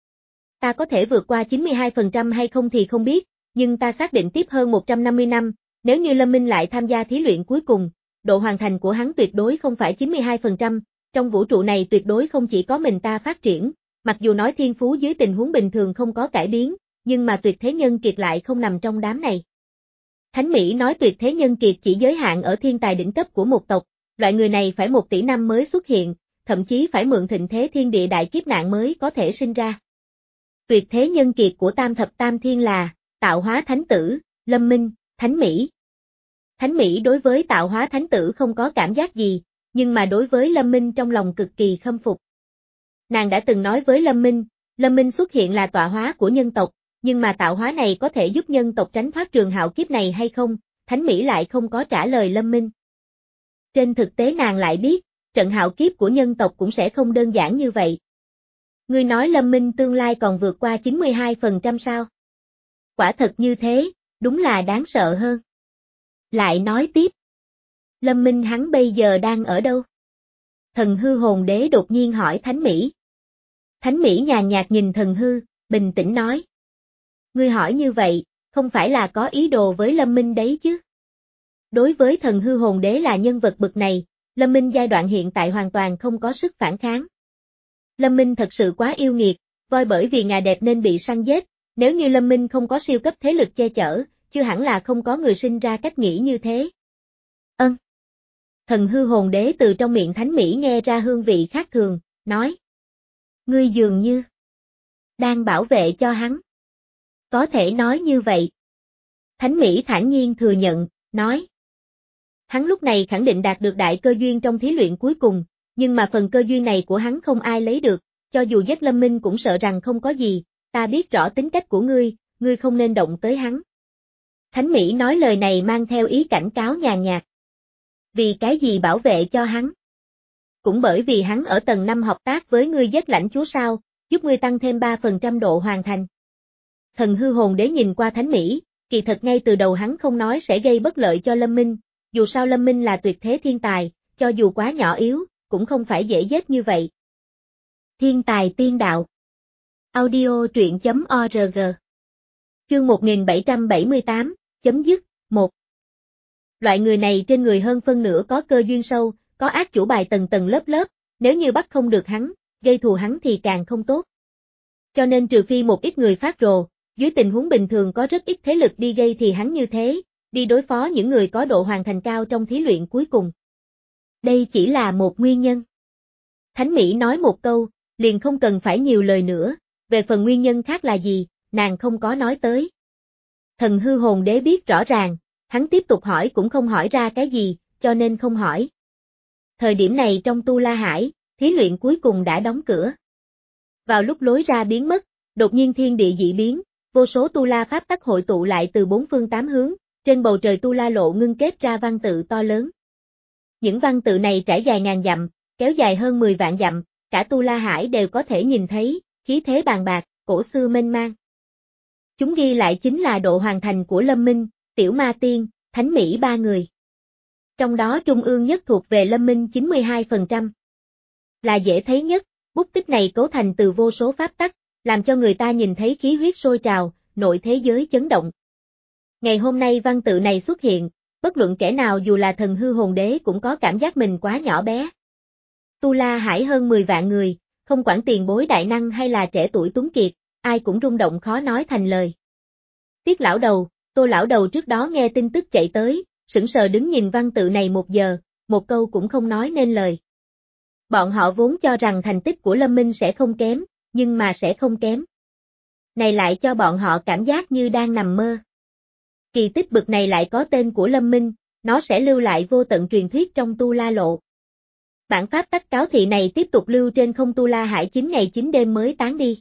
Ta có thể vượt qua chín mươi hai phần trăm hay không thì không biết, nhưng ta xác định tiếp hơn một trăm năm mươi năm, nếu như Lâm Minh lại tham gia thí luyện cuối cùng, độ hoàn thành của hắn tuyệt đối không phải chín mươi hai phần trăm, trong vũ trụ này tuyệt đối không chỉ có mình ta phát triển, mặc dù nói thiên phú dưới tình huống bình thường không có cải biến, nhưng mà tuyệt thế nhân kiệt lại không nằm trong đám này. Thánh Mỹ nói tuyệt thế nhân kiệt chỉ giới hạn ở thiên tài đỉnh cấp của một tộc, loại người này phải một tỷ năm mới xuất hiện, thậm chí phải mượn thịnh thế thiên địa đại kiếp nạn mới có thể sinh ra. Tuyệt thế nhân kiệt của tam thập tam thiên là, tạo hóa thánh tử, Lâm Minh, Thánh Mỹ. Thánh Mỹ đối với tạo hóa thánh tử không có cảm giác gì, nhưng mà đối với Lâm Minh trong lòng cực kỳ khâm phục. Nàng đã từng nói với Lâm Minh, Lâm Minh xuất hiện là tọa hóa của nhân tộc, nhưng mà tạo hóa này có thể giúp nhân tộc tránh thoát trường hạo kiếp này hay không, Thánh Mỹ lại không có trả lời Lâm Minh. Trên thực tế nàng lại biết, trận hạo kiếp của nhân tộc cũng sẽ không đơn giản như vậy. Ngươi nói Lâm Minh tương lai còn vượt qua chín mươi hai phần trăm sao? Quả thật như thế, đúng là đáng sợ hơn. Lại nói tiếp. Lâm Minh hắn bây giờ đang ở đâu? Thần hư hồn đế đột nhiên hỏi Thánh Mỹ. Thánh Mỹ nhàn nhạt nhìn thần hư, bình tĩnh nói. Ngươi hỏi như vậy, không phải là có ý đồ với Lâm Minh đấy chứ? Đối với thần hư hồn đế là nhân vật bậc này, Lâm Minh giai đoạn hiện tại hoàn toàn không có sức phản kháng. Lâm Minh thật sự quá yêu nghiệt, voi bởi vì ngà đẹp nên bị săn giết, nếu như Lâm Minh không có siêu cấp thế lực che chở, chưa hẳn là không có người sinh ra cách nghĩ như thế. Ân. Thần hư hồn đế từ trong miệng Thánh Mỹ nghe ra hương vị khác thường, nói. Ngươi dường như đang bảo vệ cho hắn. Có thể nói như vậy. Thánh Mỹ thản nhiên thừa nhận, nói. Hắn lúc này khẳng định đạt được đại cơ duyên trong thí luyện cuối cùng, nhưng mà phần cơ duyên này của hắn không ai lấy được, cho dù giết Lâm Minh cũng sợ rằng không có gì, ta biết rõ tính cách của ngươi, ngươi không nên động tới hắn. Thánh Mỹ nói lời này mang theo ý cảnh cáo nhàn nhạt. Vì cái gì bảo vệ cho hắn? Cũng bởi vì hắn ở tầng năm hợp tác với ngươi giết lãnh chúa sao, giúp ngươi tăng thêm ba phần trăm độ hoàn thành. Thần hư hồn đế nhìn qua Thánh Mỹ, kỳ thật ngay từ đầu hắn không nói sẽ gây bất lợi cho Lâm Minh, dù sao Lâm Minh là tuyệt thế thiên tài, cho dù quá nhỏ yếu, cũng không phải dễ giết như vậy. Thiên tài tiên đạo. Audio truyện chấm org. Chương một nghìn bảy trăm bảy mươi tám, chấm dứt, một. Loại người này trên người hơn phân nửa có cơ duyên sâu, có ác chủ bài tầng tầng lớp lớp, nếu như bắt không được hắn, gây thù hắn thì càng không tốt. Cho nên trừ phi một ít người phát rồ, dưới tình huống bình thường có rất ít thế lực đi gây thì hắn như thế, đi đối phó những người có độ hoàn thành cao trong thí luyện cuối cùng. Đây chỉ là một nguyên nhân. Thánh Mỹ nói một câu, liền không cần phải nhiều lời nữa, về phần nguyên nhân khác là gì, nàng không có nói tới. Thần hư hồn đế biết rõ ràng, hắn tiếp tục hỏi cũng không hỏi ra cái gì, cho nên không hỏi. Thời điểm này trong Tu La Hải, thí luyện cuối cùng đã đóng cửa. Vào lúc lối ra biến mất, đột nhiên thiên địa dị biến, vô số Tu La pháp tắc hội tụ lại từ bốn phương tám hướng, trên bầu trời Tu La lộ ngưng kết ra văn tự to lớn. Những văn tự này trải dài ngàn dặm, kéo dài hơn mười vạn dặm, cả Tu La Hải đều có thể nhìn thấy, khí thế bàn bạc, cổ xưa mênh mang. Chúng ghi lại chính là độ hoàn thành của Lâm Minh, Tiểu Ma Tiên, Thánh Mỹ ba người. Trong đó trung ương nhất thuộc về Lâm Minh chín mươi hai phần trăm. Là dễ thấy nhất, bút tích này cấu thành từ vô số pháp tắc, làm cho người ta nhìn thấy khí huyết sôi trào, nội thế giới chấn động. Ngày hôm nay văn tự này xuất hiện, bất luận kẻ nào dù là thần hư hồn đế cũng có cảm giác mình quá nhỏ bé. Tu La Hải hơn mười vạn người, không quản tiền bối đại năng hay là trẻ tuổi tuấn kiệt, ai cũng rung động khó nói thành lời. Tiết lão đầu, Tô lão đầu trước đó nghe tin tức chạy tới, sững sờ đứng nhìn văn tự này một giờ, một câu cũng không nói nên lời. Bọn họ vốn cho rằng thành tích của Lâm Minh sẽ không kém, nhưng mà sẽ không kém. Này lại cho bọn họ cảm giác như đang nằm mơ. Kỳ tích bực này lại có tên của Lâm Minh, nó sẽ lưu lại vô tận truyền thuyết trong Tu La lộ. Bản pháp tắc cáo thị này tiếp tục lưu trên không Tu La Hải chín ngày chín đêm mới tán đi.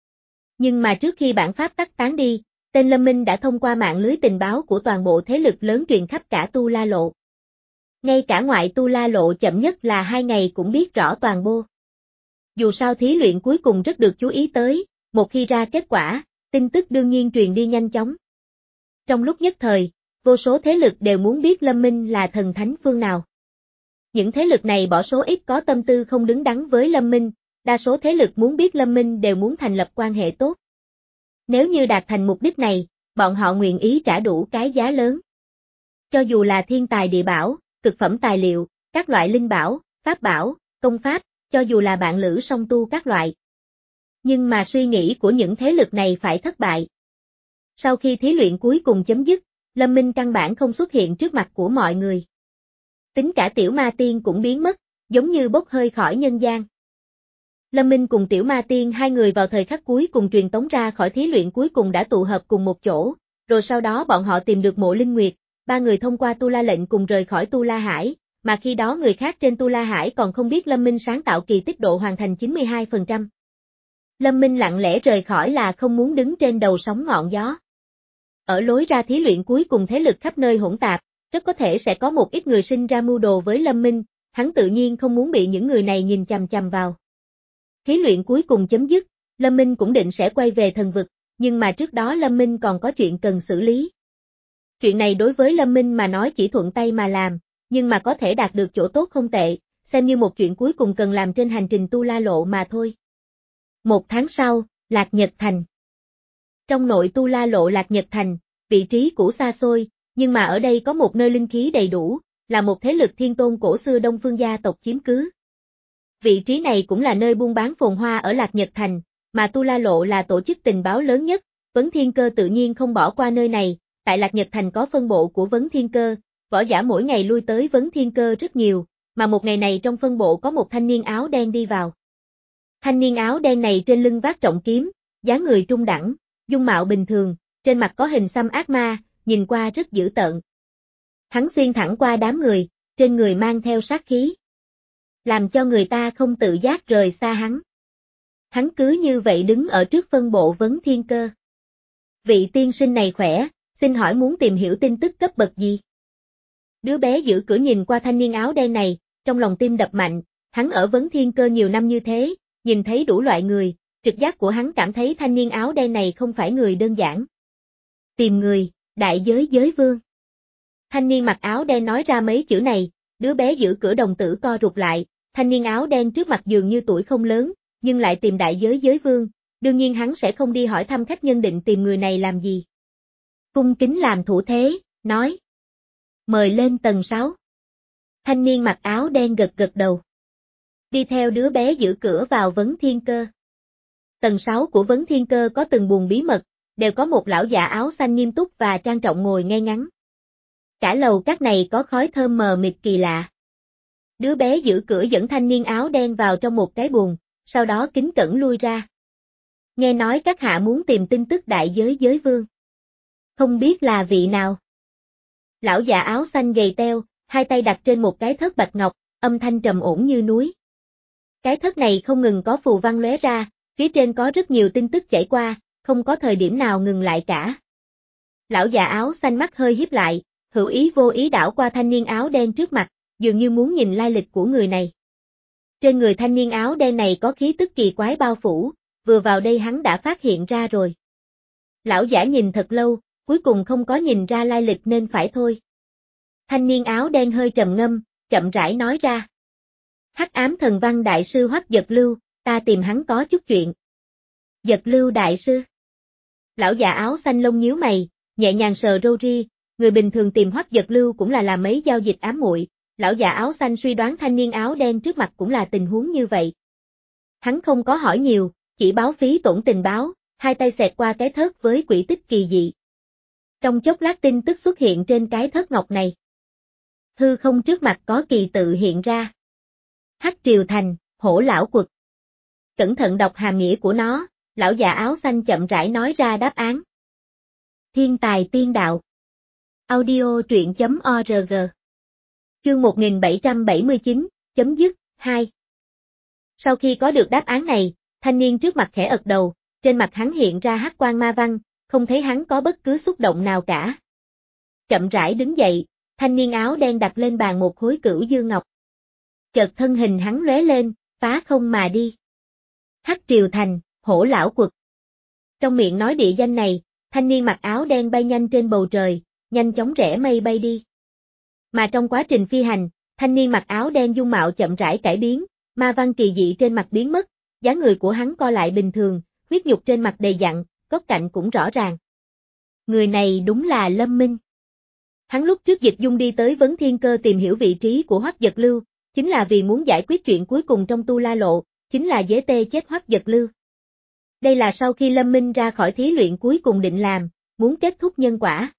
Nhưng mà trước khi bản pháp tắc tán đi, tên Lâm Minh đã thông qua mạng lưới tình báo của toàn bộ thế lực lớn truyền khắp cả Tu La lộ. Ngay cả ngoại tu la lộ chậm nhất là hai ngày cũng biết rõ toàn bộ. Dù sao thí luyện cuối cùng rất được chú ý tới, một khi ra kết quả, tin tức đương nhiên truyền đi nhanh chóng. Trong lúc nhất thời, vô số thế lực đều muốn biết Lâm Minh là thần thánh phương nào. Những thế lực này bỏ số ít có tâm tư không đứng đắn với Lâm Minh, đa số thế lực muốn biết Lâm Minh đều muốn thành lập quan hệ tốt. Nếu như đạt thành mục đích này, bọn họ nguyện ý trả đủ cái giá lớn. Cho dù là thiên tài địa bảo, cực phẩm tài liệu, các loại linh bảo, pháp bảo, công pháp, cho dù là bạn lữ song tu các loại. Nhưng mà suy nghĩ của những thế lực này phải thất bại. Sau khi thí luyện cuối cùng chấm dứt, Lâm Minh căn bản không xuất hiện trước mặt của mọi người. Tính cả Tiểu Ma Tiên cũng biến mất, giống như bốc hơi khỏi nhân gian. Lâm Minh cùng Tiểu Ma Tiên hai người vào thời khắc cuối cùng truyền tống ra khỏi thí luyện cuối cùng đã tụ hợp cùng một chỗ, rồi sau đó bọn họ tìm được Mộ Linh Nguyệt, ba người thông qua Tu La lệnh cùng rời khỏi Tu La Hải, mà khi đó người khác trên Tu La Hải còn không biết Lâm Minh sáng tạo kỳ tích độ hoàn thành chín mươi hai phần trăm. Lâm Minh lặng lẽ rời khỏi là không muốn đứng trên đầu sóng ngọn gió. Ở lối ra thí luyện cuối cùng thế lực khắp nơi hỗn tạp, rất có thể sẽ có một ít người sinh ra mưu đồ với Lâm Minh, hắn tự nhiên không muốn bị những người này nhìn chằm chằm vào. Thí luyện cuối cùng chấm dứt, Lâm Minh cũng định sẽ quay về thần vực, nhưng mà trước đó Lâm Minh còn có chuyện cần xử lý. Chuyện này đối với Lâm Minh mà nói chỉ thuận tay mà làm, nhưng mà có thể đạt được chỗ tốt không tệ, xem như một chuyện cuối cùng cần làm trên hành trình Tu La lộ mà thôi. Một tháng sau, Lạc Nhật Thành. Trong nội Tu La lộ Lạc Nhật Thành, vị trí cũ xa xôi, nhưng mà ở đây có một nơi linh khí đầy đủ, là một thế lực thiên tôn cổ xưa Đông Phương gia tộc chiếm cứ. Vị trí này cũng là nơi buôn bán phồn hoa ở Lạc Nhật Thành, mà Tu La lộ là tổ chức tình báo lớn nhất, Vấn Thiên Cơ tự nhiên không bỏ qua nơi này, tại Lạc Nhật Thành có phân bộ của Vấn Thiên Cơ, võ giả mỗi ngày lui tới Vấn Thiên Cơ rất nhiều, mà một ngày này trong phân bộ có một thanh niên áo đen đi vào. Thanh niên áo đen này trên lưng vác trọng kiếm, dáng người trung đẳng, dung mạo bình thường, trên mặt có hình xăm ác ma, nhìn qua rất dữ tợn. Hắn xuyên thẳng qua đám người, trên người mang theo sát khí, làm cho người ta không tự giác rời xa hắn. Hắn cứ như vậy đứng ở trước phân bộ Vấn Thiên Cơ. Vị tiên sinh này khỏe, xin hỏi muốn tìm hiểu tin tức cấp bậc gì? Đứa bé giữ cửa nhìn qua thanh niên áo đen này, trong lòng tim đập mạnh, hắn ở Vấn Thiên Cơ nhiều năm như thế, nhìn thấy đủ loại người, trực giác của hắn cảm thấy thanh niên áo đen này không phải người đơn giản. Tìm người, đại giới giới vương. Thanh niên mặc áo đen nói ra mấy chữ này, đứa bé giữ cửa đồng tử co rụt lại, thanh niên áo đen trước mặt dường như tuổi không lớn, nhưng lại tìm đại giới giới vương, đương nhiên hắn sẽ không đi hỏi thăm khách nhân định tìm người này làm gì. Cung kính làm thủ thế, nói. Mời lên tầng sáu. Thanh niên mặc áo đen gật gật đầu. Đi theo đứa bé giữ cửa vào Vấn Thiên Cơ. Tầng sáu của Vấn Thiên Cơ có từng buồng bí mật, đều có một lão già áo xanh nghiêm túc và trang trọng ngồi ngay ngắn. Cả lầu các này có khói thơm mờ mịt kỳ lạ. Đứa bé giữ cửa dẫn thanh niên áo đen vào trong một cái buồng, sau đó kính cẩn lui ra. Nghe nói các hạ muốn tìm tin tức đại giới giới vương. Không biết là vị nào. Lão già áo xanh gầy teo, hai tay đặt trên một cái thớt bạch ngọc, âm thanh trầm ổn như núi. Cái thớt này không ngừng có phù văn lóe ra, phía trên có rất nhiều tin tức chảy qua, không có thời điểm nào ngừng lại cả. Lão già áo xanh mắt hơi híp lại, hữu ý vô ý đảo qua thanh niên áo đen trước mặt, dường như muốn nhìn lai lịch của người này. Trên người thanh niên áo đen này có khí tức kỳ quái bao phủ, vừa vào đây hắn đã phát hiện ra rồi. Lão giả nhìn thật lâu, cuối cùng không có nhìn ra lai lịch nên phải thôi. Thanh niên áo đen hơi trầm ngâm, chậm rãi nói ra. Hắc ám thần văn đại sư Hoắc Giật Lưu, ta tìm hắn có chút chuyện. Giật Lưu đại sư. Lão già áo xanh lông nhíu mày, nhẹ nhàng sờ râu ri, người bình thường tìm Hoắc Giật Lưu cũng là làm mấy giao dịch ám muội, lão già áo xanh suy đoán thanh niên áo đen trước mặt cũng là tình huống như vậy. Hắn không có hỏi nhiều, chỉ báo phí tổn tình báo, hai tay xẹt qua cái thớt với quỹ tích kỳ dị. Trong chốc lát tin tức xuất hiện trên cái thớt ngọc này. Hư không trước mặt có kỳ tự hiện ra. Hắc Triều Thành, Hổ Lão Quật. Cẩn thận đọc hàm nghĩa của nó, lão già áo xanh chậm rãi nói ra đáp án. Thiên tài tiên đạo. Audio truyện chấm org. Chương một nghìn bảy trăm bảy mươi chín, chấm dứt, hai. Sau khi có được đáp án này, thanh niên trước mặt khẽ ật đầu, trên mặt hắn hiện ra hắc quang ma văn, không thấy hắn có bất cứ xúc động nào cả. Chậm rãi đứng dậy, thanh niên áo đen đặt lên bàn một khối cửu dương ngọc. Chợt thân hình hắn lóe lên, phá không mà đi. Hắc Triều Thành, Hổ Lão Quật. Trong miệng nói địa danh này, thanh niên mặc áo đen bay nhanh trên bầu trời, nhanh chóng rẽ mây bay đi. Mà trong quá trình phi hành, thanh niên mặc áo đen dung mạo chậm rãi cải biến, ma văn kỳ dị trên mặt biến mất, dáng người của hắn co lại bình thường, huyết nhục trên mặt đầy dặn, góc cạnh cũng rõ ràng. Người này đúng là Lâm Minh. Hắn lúc trước Dịch Dung đi tới Vấn Thiên Cơ tìm hiểu vị trí của Hoắc Dật Lưu, chính là vì muốn giải quyết chuyện cuối cùng trong Tu La Lộ, chính là dế tê chết Hoắc Dật Lưu. Đây là sau khi Lâm Minh ra khỏi thí luyện cuối cùng định làm, muốn kết thúc nhân quả.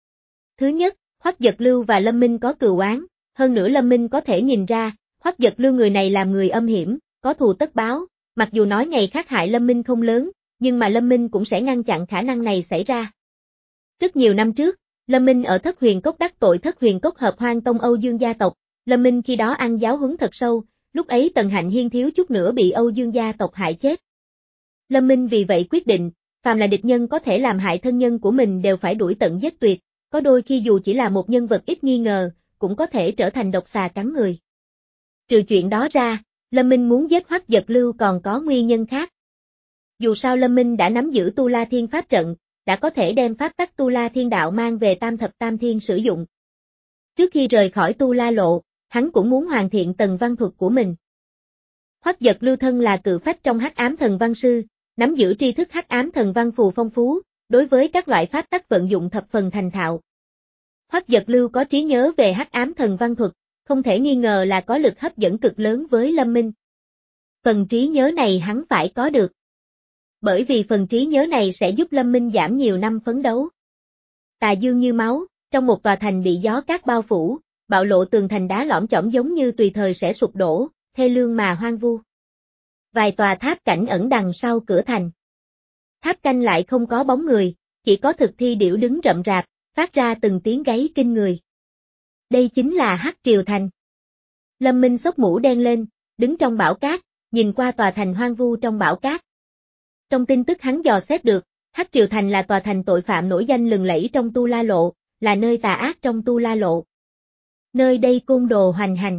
Thứ nhất, Hoắc Dật Lưu và Lâm Minh có cừu oán, hơn nữa Lâm Minh có thể nhìn ra, Hoắc Dật Lưu người này làm người âm hiểm, có thù tất báo, mặc dù nói ngày khác hại Lâm Minh không lớn, nhưng mà Lâm Minh cũng sẽ ngăn chặn khả năng này xảy ra. Rất nhiều năm trước, Lâm Minh ở Thất Huyền Cốc đắc tội Thất Huyền Cốc hợp Hoang Tông Âu Dương gia tộc, Lâm Minh khi đó ăn giáo huấn thật sâu, lúc ấy Tần Hạnh Hiên thiếu chút nữa bị Âu Dương gia tộc hại chết. Lâm Minh vì vậy quyết định, phàm là địch nhân có thể làm hại thân nhân của mình đều phải đuổi tận giết tuyệt, có đôi khi dù chỉ là một nhân vật ít nghi ngờ, cũng có thể trở thành độc xà cắn người. Trừ chuyện đó ra, Lâm Minh muốn giết Hoắc Dật Lưu còn có nguyên nhân khác. Dù sao Lâm Minh đã nắm giữ Tu La Thiên Pháp trận, đã có thể đem pháp tắc Tu La Thiên Đạo mang về Tam Thập Tam Thiên sử dụng. Trước khi rời khỏi Tu La Lộ, hắn cũng muốn hoàn thiện tầng văn thuật của mình. Hoắc Dật Lưu thân là cự phách trong Hắc Ám Thần Văn Sư, nắm giữ tri thức Hắc Ám Thần Văn phù phong phú, đối với các loại pháp tắc vận dụng thập phần thành thạo. Hoắc Dật Lưu có trí nhớ về Hắc Ám Thần Văn thuật, không thể nghi ngờ là có lực hấp dẫn cực lớn với Lâm Minh. Phần trí nhớ này hắn phải có được. Bởi vì phần trí nhớ này sẽ giúp Lâm Minh giảm nhiều năm phấn đấu. Tà dương như máu, trong một tòa thành bị gió cát bao phủ, bạo lộ tường thành đá lõm chõm giống như tùy thời sẽ sụp đổ, thê lương mà hoang vu. Vài tòa tháp cảnh ẩn đằng sau cửa thành. Tháp canh lại không có bóng người, chỉ có thực thi điểu đứng rậm rạp, phát ra từng tiếng gáy kinh người. Đây chính là Hắc Triều Thành. Lâm Minh xốc mũ đen lên, đứng trong bão cát, nhìn qua tòa thành hoang vu trong bão cát. Trong tin tức hắn dò xét được, Hắc Triều Thành là tòa thành tội phạm nổi danh lừng lẫy trong Tu La Lộ, là nơi tà ác trong Tu La Lộ. Nơi đây côn đồ hoành hành.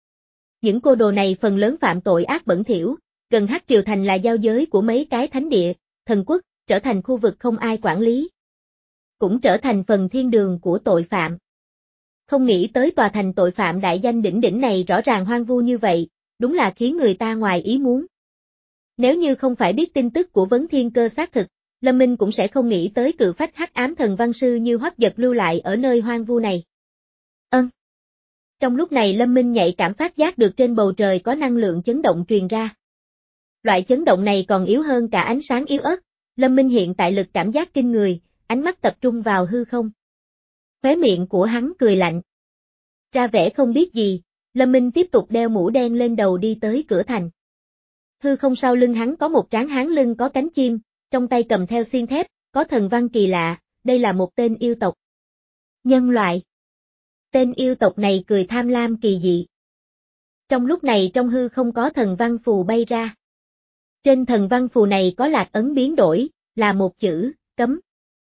Những cô đồ này phần lớn phạm tội ác bẩn thỉu, gần Hắc Triều Thành là giao giới của mấy cái thánh địa, thần quốc, trở thành khu vực không ai quản lý. Cũng trở thành phần thiên đường của tội phạm. Không nghĩ tới tòa thành tội phạm đại danh đỉnh đỉnh này rõ ràng hoang vu như vậy, đúng là khiến người ta ngoài ý muốn. Nếu như không phải biết tin tức của Vấn Thiên Cơ xác thực, Lâm Minh cũng sẽ không nghĩ tới cự phách Hắc Ám Thần Văn Sư như Hoắc Dật lưu lại ở nơi hoang vu này. Ân. Trong lúc này Lâm Minh nhạy cảm phát giác được trên bầu trời có năng lượng chấn động truyền ra. Loại chấn động này còn yếu hơn cả ánh sáng yếu ớt, Lâm Minh hiện tại lực cảm giác kinh người, ánh mắt tập trung vào hư không. Khóe miệng của hắn cười lạnh. Ra vẻ không biết gì, Lâm Minh tiếp tục đeo mũ đen lên đầu đi tới cửa thành. Hư không sau lưng hắn có một tráng hán lưng có cánh chim, trong tay cầm theo xiên thép, có thần văn kỳ lạ, đây là một tên yêu tộc. Nhân loại. Tên yêu tộc này cười tham lam kỳ dị. Trong lúc này trong hư không có thần văn phù bay ra. Trên thần văn phù này có lạc ấn biến đổi, là một chữ, cấm.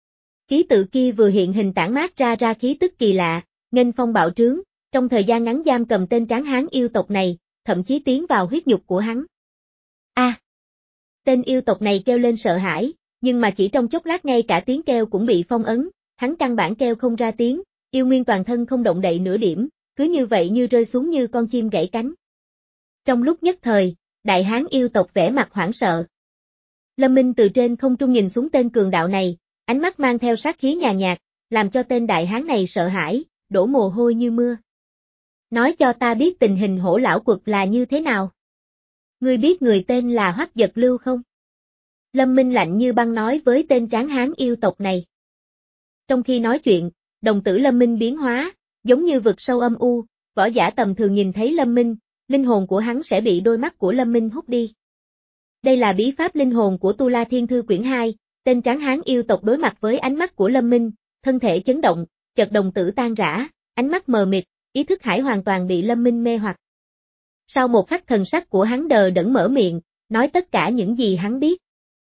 Ký tự kia vừa hiện hình tản mát ra ra khí tức kỳ lạ, nghênh phong bạo trướng, trong thời gian ngắn giam cầm tên tráng hán yêu tộc này, thậm chí tiến vào huyết nhục của hắn. A. À, tên yêu tộc này kêu lên sợ hãi, nhưng mà chỉ trong chốc lát ngay cả tiếng kêu cũng bị phong ấn, hắn căn bản kêu không ra tiếng, yêu nguyên toàn thân không động đậy nửa điểm, cứ như vậy như rơi xuống như con chim gãy cánh. Trong lúc nhất thời, đại hán yêu tộc vẻ mặt hoảng sợ. Lâm Minh từ trên không trung nhìn xuống tên cường đạo này, ánh mắt mang theo sát khí nhàn nhạt, làm cho tên đại hán này sợ hãi, đổ mồ hôi như mưa. Nói cho ta biết tình hình Hổ Lão Quật là như thế nào? Ngươi biết người tên là Hoắc Dật Lưu không? Lâm Minh lạnh như băng nói với tên tráng hán yêu tộc này. Trong khi nói chuyện, đồng tử Lâm Minh biến hóa, giống như vực sâu âm u, võ giả tầm thường nhìn thấy Lâm Minh, linh hồn của hắn sẽ bị đôi mắt của Lâm Minh hút đi. Đây là bí pháp linh hồn của Tu La Thiên Thư quyển hai, tên tráng hán yêu tộc đối mặt với ánh mắt của Lâm Minh, thân thể chấn động, chợt đồng tử tan rã, ánh mắt mờ mịt, ý thức hải hoàn toàn bị Lâm Minh mê hoặc. Sau một khắc thần sắc của hắn đờ đẫn mở miệng, nói tất cả những gì hắn biết.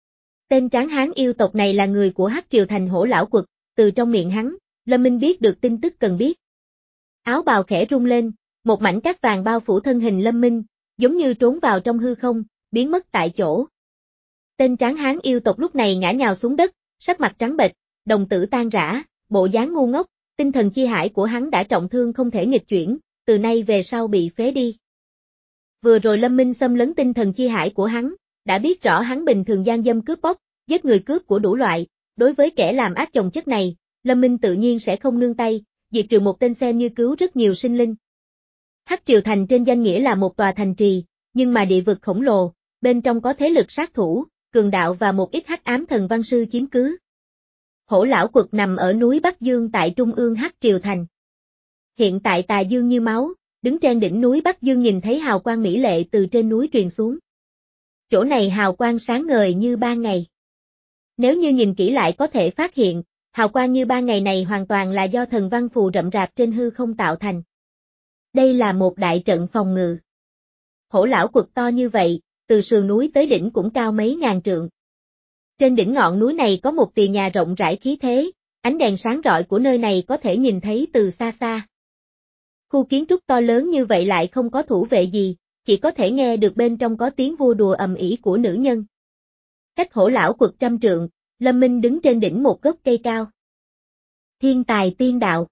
Tên tráng hán yêu tộc này là người của Hắc Triều Thành Hổ Lão Quật, từ trong miệng hắn, Lâm Minh biết được tin tức cần biết. Áo bào khẽ rung lên, một mảnh cát vàng bao phủ thân hình Lâm Minh, giống như trốn vào trong hư không, biến mất tại chỗ. Tên tráng hán yêu tộc lúc này ngã nhào xuống đất, sắc mặt trắng bệch, đồng tử tan rã, bộ dáng ngu ngốc, tinh thần chi hải của hắn đã trọng thương không thể nghịch chuyển, từ nay về sau bị phế đi. Vừa rồi Lâm Minh xâm lấn tinh thần chi hải của hắn, đã biết rõ hắn bình thường gian dâm cướp bóc, giết người cướp của đủ loại, đối với kẻ làm ác chồng chất này, Lâm Minh tự nhiên sẽ không nương tay, diệt trừ một tên xem như cứu rất nhiều sinh linh. Hắc Triều Thành trên danh nghĩa là một tòa thành trì, nhưng mà địa vực khổng lồ, bên trong có thế lực sát thủ, cường đạo và một ít hắc ám thần văn sư chiếm cứ. Hổ lão quật nằm ở núi Bắc Dương tại trung ương Hắc Triều Thành. Hiện tại tà dương như máu, đứng trên đỉnh núi Bắc Dương nhìn thấy hào quang mỹ lệ từ trên núi truyền xuống. Chỗ này hào quang sáng ngời như ban ngày. Nếu như nhìn kỹ lại có thể phát hiện, hào quang như ban ngày này hoàn toàn là do thần văn phù rậm rạp trên hư không tạo thành. Đây là một đại trận phòng ngự. Hổ lão quật to như vậy, từ sườn núi tới đỉnh cũng cao mấy ngàn trượng. Trên đỉnh ngọn núi này có một tòa nhà rộng rãi khí thế, ánh đèn sáng rọi của nơi này có thể nhìn thấy từ xa xa. Khu kiến trúc to lớn như vậy lại không có thủ vệ gì, chỉ có thể nghe được bên trong có tiếng vui đùa ầm ĩ của nữ nhân. Cách hổ lão quật trăm trượng, Lâm Minh đứng trên đỉnh một gốc cây cao. Thiên tài tiên đạo.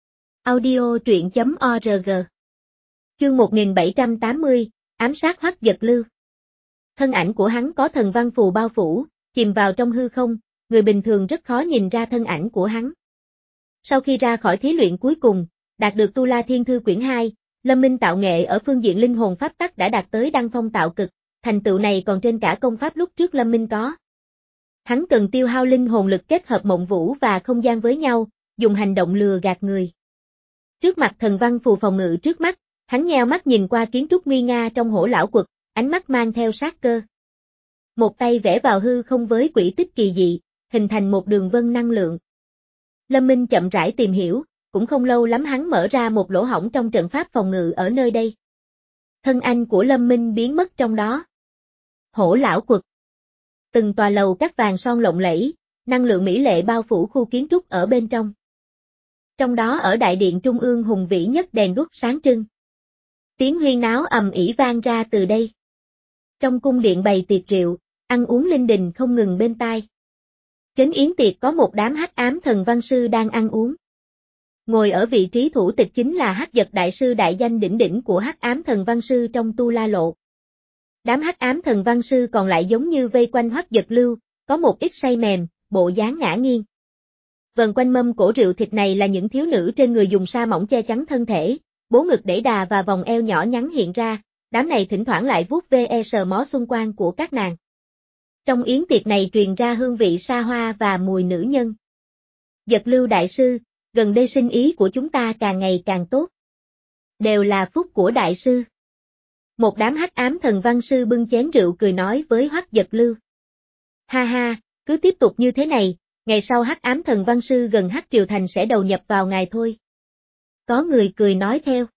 Audio truyện chấm org. Chương một nghìn bảy trăm tám mươi, ám sát Hoắc Dật Lưu. Thân ảnh của hắn có thần văn phù bao phủ, chìm vào trong hư không, người bình thường rất khó nhìn ra thân ảnh của hắn. Sau khi ra khỏi thí luyện cuối cùng, đạt được Tu La Thiên Thư quyển hai, Lâm Minh tạo nghệ ở phương diện linh hồn pháp tắc đã đạt tới đăng phong tạo cực, thành tựu này còn trên cả công pháp lúc trước Lâm Minh có. Hắn cần tiêu hao linh hồn lực kết hợp mộng vũ và không gian với nhau, dùng hành động lừa gạt người. Trước mặt thần văn phù phòng ngự trước mắt, hắn nheo mắt nhìn qua kiến trúc nguy nga trong hổ lão quật, ánh mắt mang theo sát cơ. Một tay vẽ vào hư không với quỹ tích kỳ dị, hình thành một đường vân năng lượng. Lâm Minh chậm rãi tìm hiểu, cũng không lâu lắm hắn mở ra một lỗ hổng trong trận pháp phòng ngự ở nơi đây. Thân ảnh của Lâm Minh biến mất trong đó. Hổ lão quật. Từng tòa lầu cát vàng son lộng lẫy, năng lượng mỹ lệ bao phủ khu kiến trúc ở bên trong. Trong đó ở đại điện trung ương hùng vĩ nhất đèn đuốc sáng trưng. Tiếng huyên náo ầm ĩ vang ra từ đây. Trong cung điện bày tiệc rượu, ăn uống linh đình không ngừng bên tai. Trên yến tiệc có một đám hắc ám thần văn sư đang ăn uống. Ngồi ở vị trí thủ tịch chính là Hắc Dật đại sư đại danh đỉnh đỉnh của hắc ám thần văn sư trong Tu La Lộ. Đám hắc ám thần văn sư còn lại giống như vây quanh Hoắc Dật Lưu, có một ít say mềm, bộ dáng ngã nghiêng. Vần quanh mâm cổ rượu thịt này là những thiếu nữ trên người dùng sa mỏng che chắn thân thể, bố ngực đẩy đà và vòng eo nhỏ nhắn hiện ra, đám này thỉnh thoảng lại vuốt ve sờ mó xung quanh của các nàng. Trong yến tiệc này truyền ra hương vị sa hoa và mùi nữ nhân. Dật Lưu đại sư, gần đây sinh ý của chúng ta càng ngày càng tốt. Đều là phúc của đại sư. Một đám hắc ám thần văn sư bưng chén rượu cười nói với Hoắc Dật Lưu. Ha ha, cứ tiếp tục như thế này, ngày sau hắc ám thần văn sư gần Hắc Triều Thành sẽ đầu nhập vào ngài thôi. Có người cười nói theo.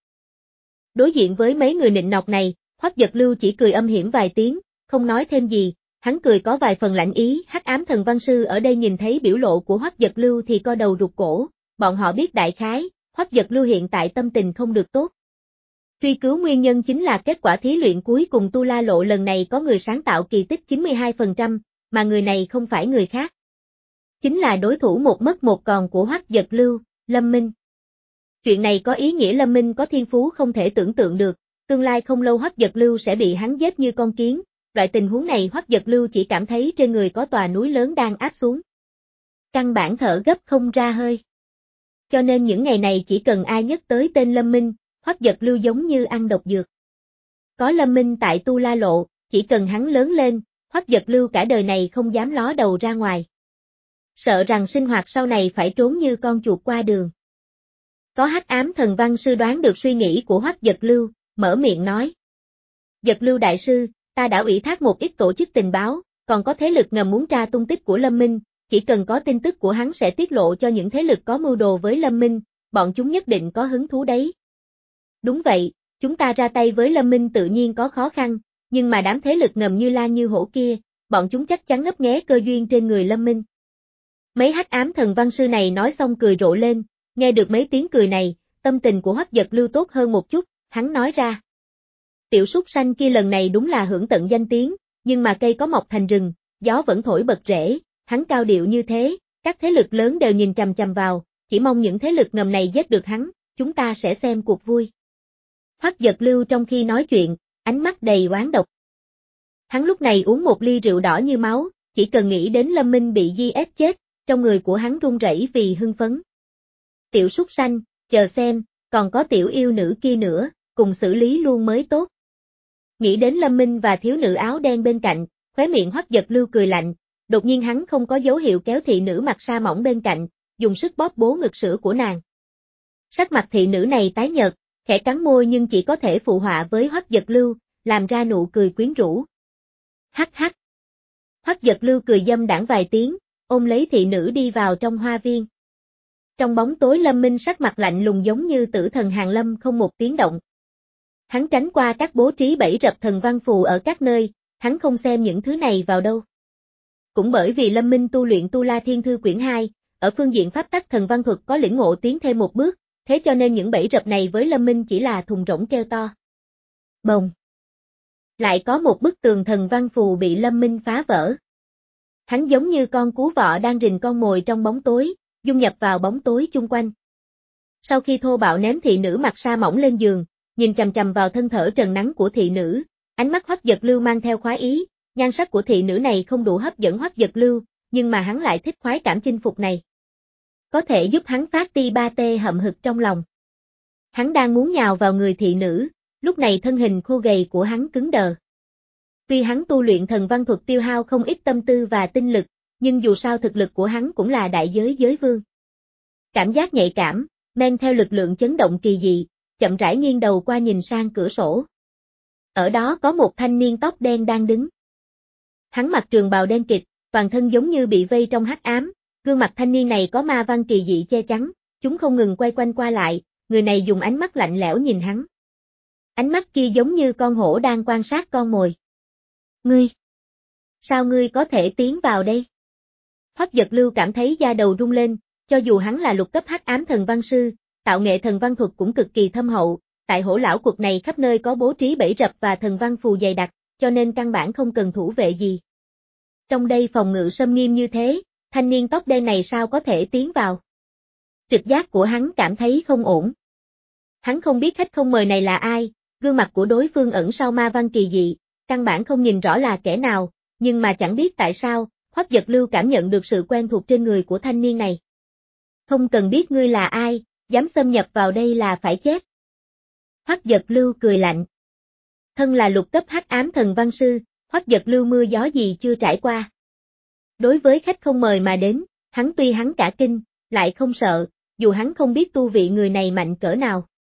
Đối diện với mấy người nịnh nọt này, Hoắc Dật Lưu chỉ cười âm hiểm vài tiếng, không nói thêm gì, hắn cười có vài phần lãnh ý. Hắc ám thần văn sư ở đây nhìn thấy biểu lộ của Hoắc Dật Lưu thì co đầu rụt cổ, bọn họ biết đại khái, Hoắc Dật Lưu hiện tại tâm tình không được tốt. Truy cứu nguyên nhân chính là kết quả thí luyện cuối cùng Tu La Lộ lần này có người sáng tạo kỳ tích chín mươi hai phần trăm, mà người này không phải người khác. Chính là đối thủ một mất một còn của Hoắc Dật Lưu, Lâm Minh. Chuyện này có ý nghĩa Lâm Minh có thiên phú không thể tưởng tượng được, tương lai không lâu Hoắc Dật Lưu sẽ bị hắn giết như con kiến, loại tình huống này Hoắc Dật Lưu chỉ cảm thấy trên người có tòa núi lớn đang áp xuống. Căn bản thở gấp không ra hơi. Cho nên những ngày này chỉ cần ai nhắc tới tên Lâm Minh, Hoắc Dật Lưu giống như ăn độc dược. Có Lâm Minh tại Tu La Lộ, chỉ cần hắn lớn lên, Hoắc Dật Lưu cả đời này không dám ló đầu ra ngoài. Sợ rằng sinh hoạt sau này phải trốn như con chuột qua đường. Có hắc ám thần văn sư đoán được suy nghĩ của Hoắc Dật Lưu, mở miệng nói. Dật Lưu đại sư, ta đã ủy thác một ít tổ chức tình báo, còn có thế lực ngầm muốn tra tung tích của Lâm Minh, chỉ cần có tin tức của hắn sẽ tiết lộ cho những thế lực có mưu đồ với Lâm Minh, bọn chúng nhất định có hứng thú đấy. Đúng vậy, chúng ta ra tay với Lâm Minh tự nhiên có khó khăn, nhưng mà đám thế lực ngầm như Lan như Hổ kia, bọn chúng chắc chắn ngấp nghé cơ duyên trên người Lâm Minh. Mấy hắc ám thần văn sư này nói xong cười rộ lên, nghe được mấy tiếng cười này, tâm tình của Hoắc Dật Lưu tốt hơn một chút, hắn nói ra. Tiểu súc sanh kia lần này đúng là hưởng tận danh tiếng, nhưng mà cây có mọc thành rừng, gió vẫn thổi bật rễ, hắn cao điệu như thế, các thế lực lớn đều nhìn chằm chằm vào, chỉ mong những thế lực ngầm này giết được hắn, chúng ta sẽ xem cuộc vui. Hoắc Dật Lưu trong khi nói chuyện, ánh mắt đầy oán độc. Hắn lúc này uống một ly rượu đỏ như máu, chỉ cần nghĩ đến Lâm Minh bị Di ép chết, trong người của hắn run rẩy vì hưng phấn. Tiểu súc sanh, chờ xem, còn có tiểu yêu nữ kia nữa, cùng xử lý luôn mới tốt. Nghĩ đến Lâm Minh và thiếu nữ áo đen bên cạnh, khóe miệng Hoắc Dật Lưu cười lạnh, đột nhiên hắn không có dấu hiệu kéo thị nữ mặc sa mỏng bên cạnh, dùng sức bóp bố ngực sữa của nàng. Sắc mặt thị nữ này tái nhợt, khẽ cắn môi nhưng chỉ có thể phụ họa với Hoắc Dật Lưu, làm ra nụ cười quyến rũ. Hắc hắc. Hoắc Dật Lưu cười dâm đãng vài tiếng, ôm lấy thị nữ đi vào trong hoa viên. Trong bóng tối Lâm Minh sắc mặt lạnh lùng giống như tử thần hàng lâm không một tiếng động. Hắn tránh qua các bố trí bẫy rập thần văn phù ở các nơi, hắn không xem những thứ này vào đâu. Cũng bởi vì Lâm Minh tu luyện Tu La Thiên Thư quyển hai, ở phương diện pháp tắc thần văn thuật có lĩnh ngộ tiến thêm một bước, thế cho nên những bẫy rập này với Lâm Minh chỉ là thùng rỗng kêu to. Bồng. Lại có một bức tường thần văn phù bị Lâm Minh phá vỡ. Hắn giống như con cú vọ đang rình con mồi trong bóng tối, dung nhập vào bóng tối chung quanh. Sau khi thô bạo ném thị nữ mặc sa mỏng lên giường, nhìn chằm chằm vào thân thở trần nắng của thị nữ, ánh mắt Hoắc Dật Lưu mang theo khoái ý, nhan sắc của thị nữ này không đủ hấp dẫn Hoắc Dật Lưu, nhưng mà hắn lại thích khoái cảm chinh phục này. Có thể giúp hắn phát ti ba tê hậm hực trong lòng. Hắn đang muốn nhào vào người thị nữ, lúc này thân hình khô gầy của hắn cứng đờ. Tuy hắn tu luyện thần văn thuật tiêu hao không ít tâm tư và tinh lực, nhưng dù sao thực lực của hắn cũng là đại giới giới vương. Cảm giác nhạy cảm, men theo lực lượng chấn động kỳ dị, chậm rãi nghiêng đầu qua nhìn sang cửa sổ. Ở đó có một thanh niên tóc đen đang đứng. Hắn mặc trường bào đen kịt, toàn thân giống như bị vây trong hắc ám, gương mặt thanh niên này có ma văn kỳ dị che chắn, chúng không ngừng quay quanh qua lại, người này dùng ánh mắt lạnh lẽo nhìn hắn. Ánh mắt kia giống như con hổ đang quan sát con mồi. Ngươi! Sao ngươi có thể tiến vào đây? Hoắc Dật Lưu cảm thấy da đầu rung lên, cho dù hắn là lục cấp hắc ám thần văn sư, tạo nghệ thần văn thuật cũng cực kỳ thâm hậu, tại hổ lão quật này khắp nơi có bố trí bẫy rập và thần văn phù dày đặc, cho nên căn bản không cần thủ vệ gì. Trong đây phòng ngự sâm nghiêm như thế, thanh niên tóc đen này sao có thể tiến vào? Trực giác của hắn cảm thấy không ổn. Hắn không biết khách không mời này là ai, gương mặt của đối phương ẩn sau ma văn kỳ dị, căn bản không nhìn rõ là kẻ nào, nhưng mà chẳng biết tại sao, Hoắc Dật Lưu cảm nhận được sự quen thuộc trên người của thanh niên này. Không cần biết ngươi là ai, dám xâm nhập vào đây là phải chết. Hoắc Dật Lưu cười lạnh. Thân là lục cấp hắc ám thần văn sư, Hoắc Dật Lưu mưa gió gì chưa trải qua. Đối với khách không mời mà đến, hắn tuy hắn cả kinh, lại không sợ, dù hắn không biết tu vị người này mạnh cỡ nào.